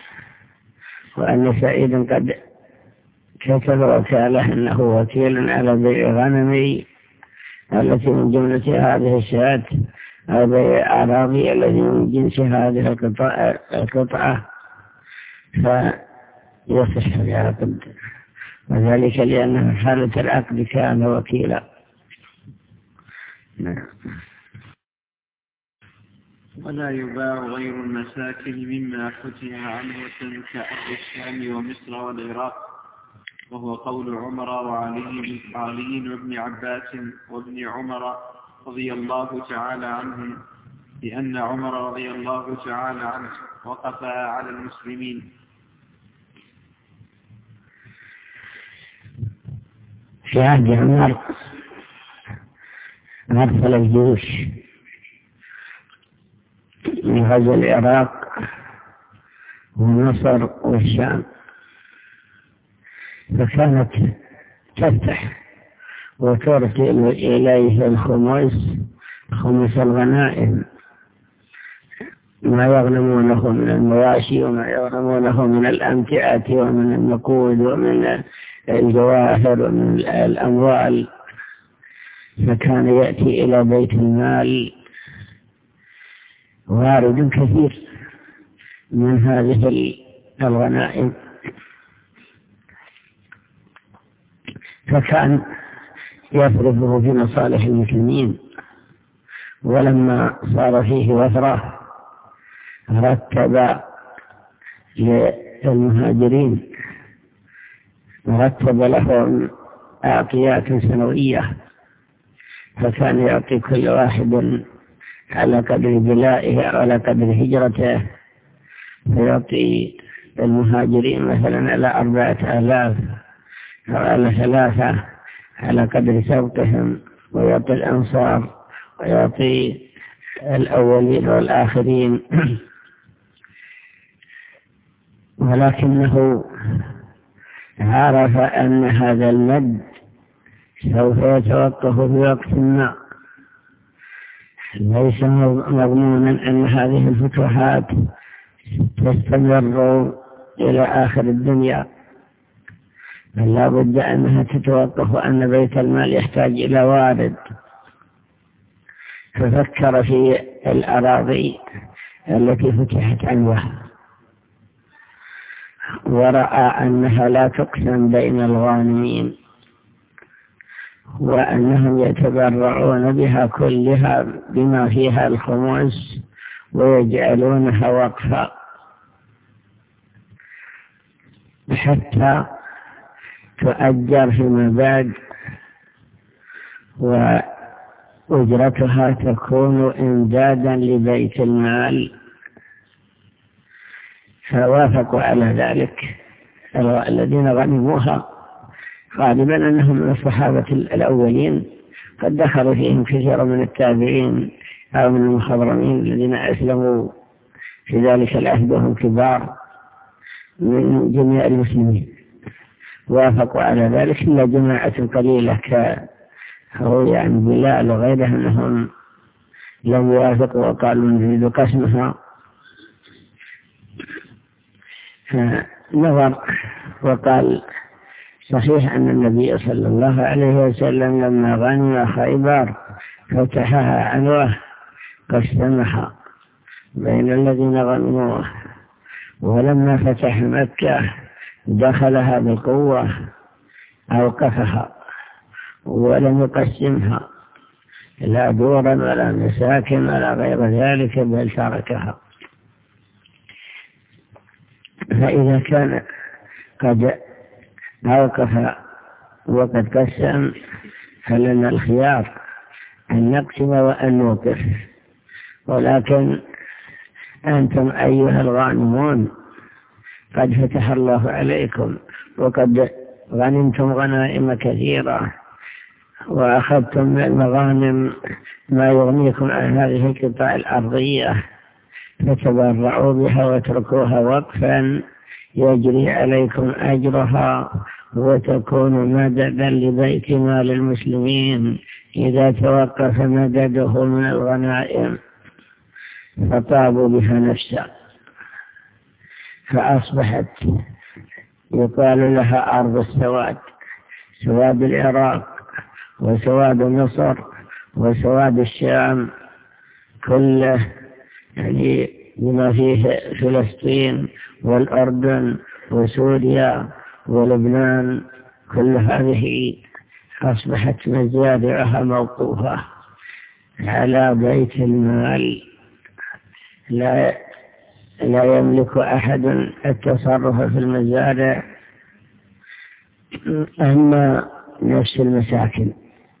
وأن سعيدا قد كتب وكاله أنه وكيل على بيع غنمي التي من جملة هذه الشاة أو بيع أراضي الذي من جنس هذه القطعة، فيصح العقد، وذلك لأنه حالة العقد كان وكيلا. ولا يباع غير المساكن مما فتح عنوة كأرض الشام ومصر والعراق، وهو قول عمر وعلي وابن عباس وابن عمر رضي الله تعالى عنهم، لأن عمر رضي الله تعالى عنه وقف على المسلمين. في عهد عمر أرسل الجيوش من غزو العراق ومصر والشام، فكانت تفتح وترسل إليه خمس الغنائم، ما يغنمونه من المواشي وما يغنمونه من الأمتعة ومن النقود ومن الجواهر ومن الأموال، فكان يأتي إلى بيت المال وارد كثير من هذه الغنائم، فكان يصرفه في مصالح المسلمين. ولما صار فيه وثرة رتب للمهاجرين، رتب لهم أعطيات سنوية، فكان يعطي كل واحد على قدر بلائه أو على قدر هجرته، فيعطي المهاجرين مثلا على 4000 أو على 3 على قدر سبقهم، ويعطي الأنصار ويعطي الأولين والآخرين. ولكنه عرف أن هذا المد سوف يتوقف في وقت ما، ليس مضمونا أن هذه الفتوحات تستمر إلى آخر الدنيا، بل لا بد أنها تتوقف، وأن بيت المال يحتاج إلى وارد. ففكر في الأراضي التي فتحت عنوة، ورأى أنها لا تقسم بين الغانمين، وأنهم يتبرعون بها كلها بما فيها الخمس ويجعلونها وقفا حتى تؤجر فيما بعد، وأجرتها تكون إمدادا لبيت المال. فوافقوا على ذلك الذين غنموها، غالبا أنهم من الصحابة الأولين، قد دخلوا فيهم كثير من التابعين أو من المخضرمين الذين أسلموا في ذلك العهد وهم كبار من جميع المسلمين، وافقوا على ذلك إلا جماعة قليلة يعني بلال وغيره أنهم لم يوافقوا وقالوا نريد قسمها. فنظر وقال صحيح أن النبي صلى الله عليه وسلم لما غنم خيبر فتحها عنوة قسمها بين الذين غنموه، ولما فتح مكة دخلها بقوة أوقفها ولم يقسمها لا دورا ولا مساكن ولا غير ذلك، بل تركها. فإذا كان قد أوقف وقد قسم فلنا الخيار أن نقسم وأن نوقف، ولكن أنتم أيها الغانمون قد فتح الله عليكم وقد غنمتم غنائم كثيرة وأخذتم من المغانم ما يغنيكم عن هذه القطع الأرضية، فتبرعوا بها واتركوها وقفا يجري عليكم أجرها وتكون مددا لبيت مال المسلمين إذا توقف مدده من الغنائم. فطابوا بها نفسا، فأصبحت يقال لها أرض السواد، سواد العراق وسواد مصر وسواد الشام كله، يعني بما فيه فلسطين والأردن وسوريا ولبنان، كل هذه أصبحت مزارعها موقوفة على بيت المال، لا يملك أحد التصرف في المزارع. أما نفس المساكن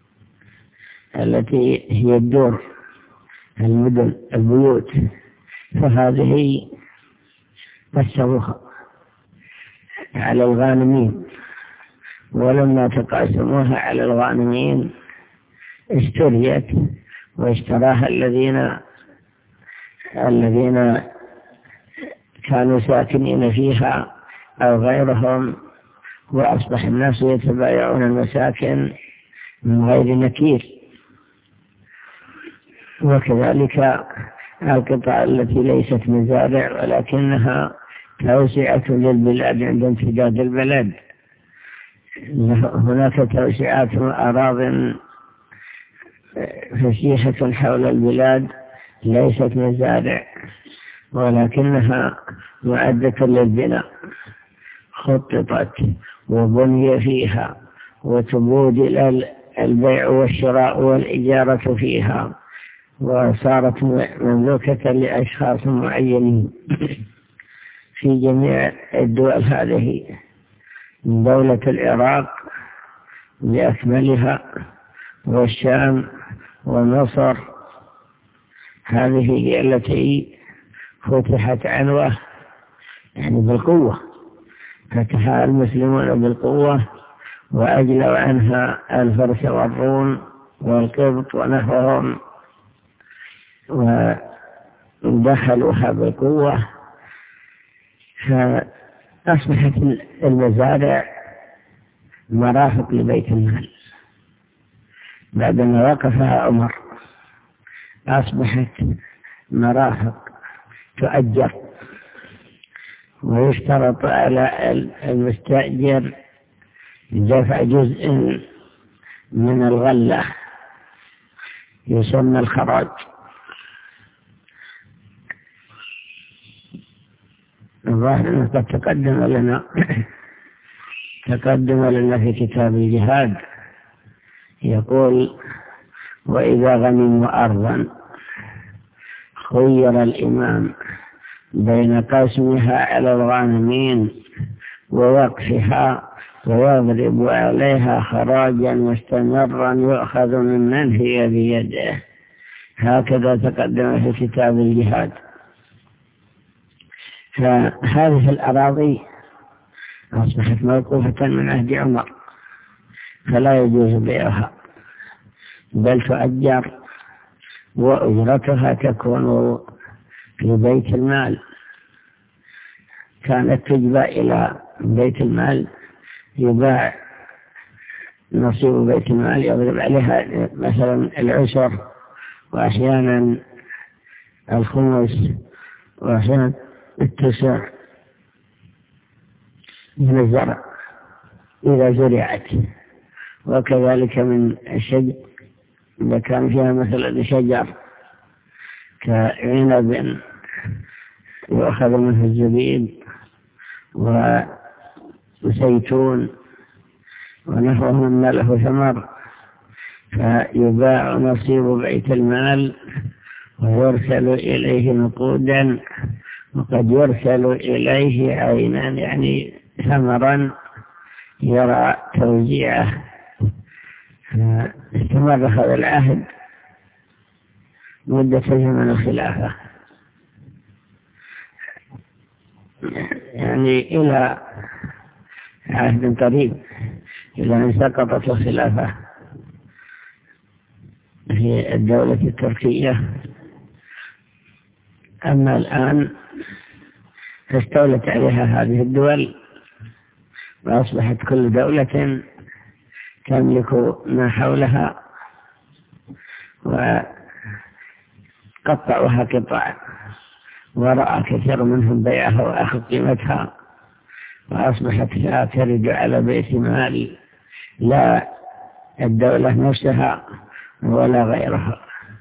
التي هي الدور، المدن، البيوت، فهذه قسموها على الغانمين، ولما تقاسموها على الغانمين اشتريت واشتراها الذين كانوا ساكنين فيها أو غيرهم، وأصبح الناس يتبايعون المساكن من غير نكير. وكذلك القطع التي ليست مزارع ولكنها توسعة للبلاد عند امتداد البلد، هناك توسعات أراضٍ فسيحة حول البلاد ليست مزارع ولكنها معدة للبناء، خططت وبني فيها وتبودل البيع والشراء والإجارة فيها، وصارت مملوكة لأشخاص معينين في جميع الدول هذه، دولة العراق بأكملها والشام ومصر، هذه هي التي فتحت عنوة، يعني بالقوة، فتحها المسلمون بالقوة وأجلوا عنها الفرس والروم والقبط ونحوهم ودخلوها بالقوة، فأصبحت المزارع مرافق لبيت المال. بعدما وقفها عمر أصبحت مرافق تؤجر، ويشترط على المستأجر دفع جزء من الغلة يسمى الخراج. الظاهر أنه قد تقدم لنا في كتاب الجهاد، يقول: وإذا غنموا أرضا خير الإمام بين قسمها على الغانمين ووقفها ويضرب عليها خراجا مستمرا يؤخذ ممن هي بيده. هكذا تقدم في كتاب الجهاد. فهذه الأراضي أصبحت موقوفة من عهد عمر، فلا يجوز بيعها، بل تؤجر، وأجرتها تكون في بيت المال. كانت تجبى إلى بيت المال، يباع نصيب بيت المال، يضرب عليها مثلا العشر، وأحيانا الخمس، وأحيانا التسع من الزرع إذا زرعت. وكذلك من الشجر إذا كان فيها مثلا شجر كعنب يؤخذ منه الزبيب وزيتون ونحوه مما له ثمر، فيباع نصيب بيت المال ويرسل إليه نقودا، وقد يرسل إليه عينا، يعني ثمرا يرى توزيعه. استمر هذا العهد مدة زمن الخلافة، يعني إلى عهد قريب، إلى أن سقطت الخلافة في الدولة التركية. أما الآن فاستولت عليها هذه الدول، وأصبحت كل دولة تملك ما حولها، قطعوها قطعا، ورأى كثير منهم بيعها وأخذ قيمتها، وأصبحت لا ترد على بيت مال لا الدولة نفسها ولا غيرها،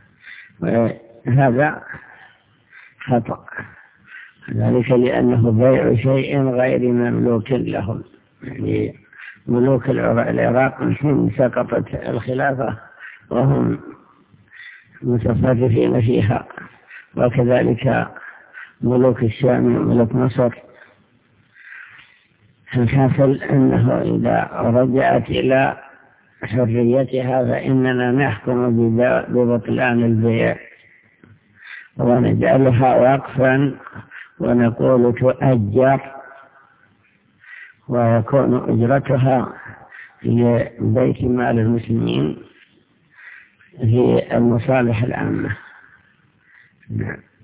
وهذا خطأ، ذلك لأنه بيع شيء غير مملوك لهم. يعني ملوك العراق من حين سقطت الخلافة وهم متصرفين فيها، وكذلك ملوك الشام وملوك مصر. الحاصل أنه إذا رجعت إلى حريتها فإننا نحكم ببطلان البيع ونجعلها وقفا ونقول تؤجر، ويكون أجرتها في بيت مال المسلمين في المصالح العامة. نعم.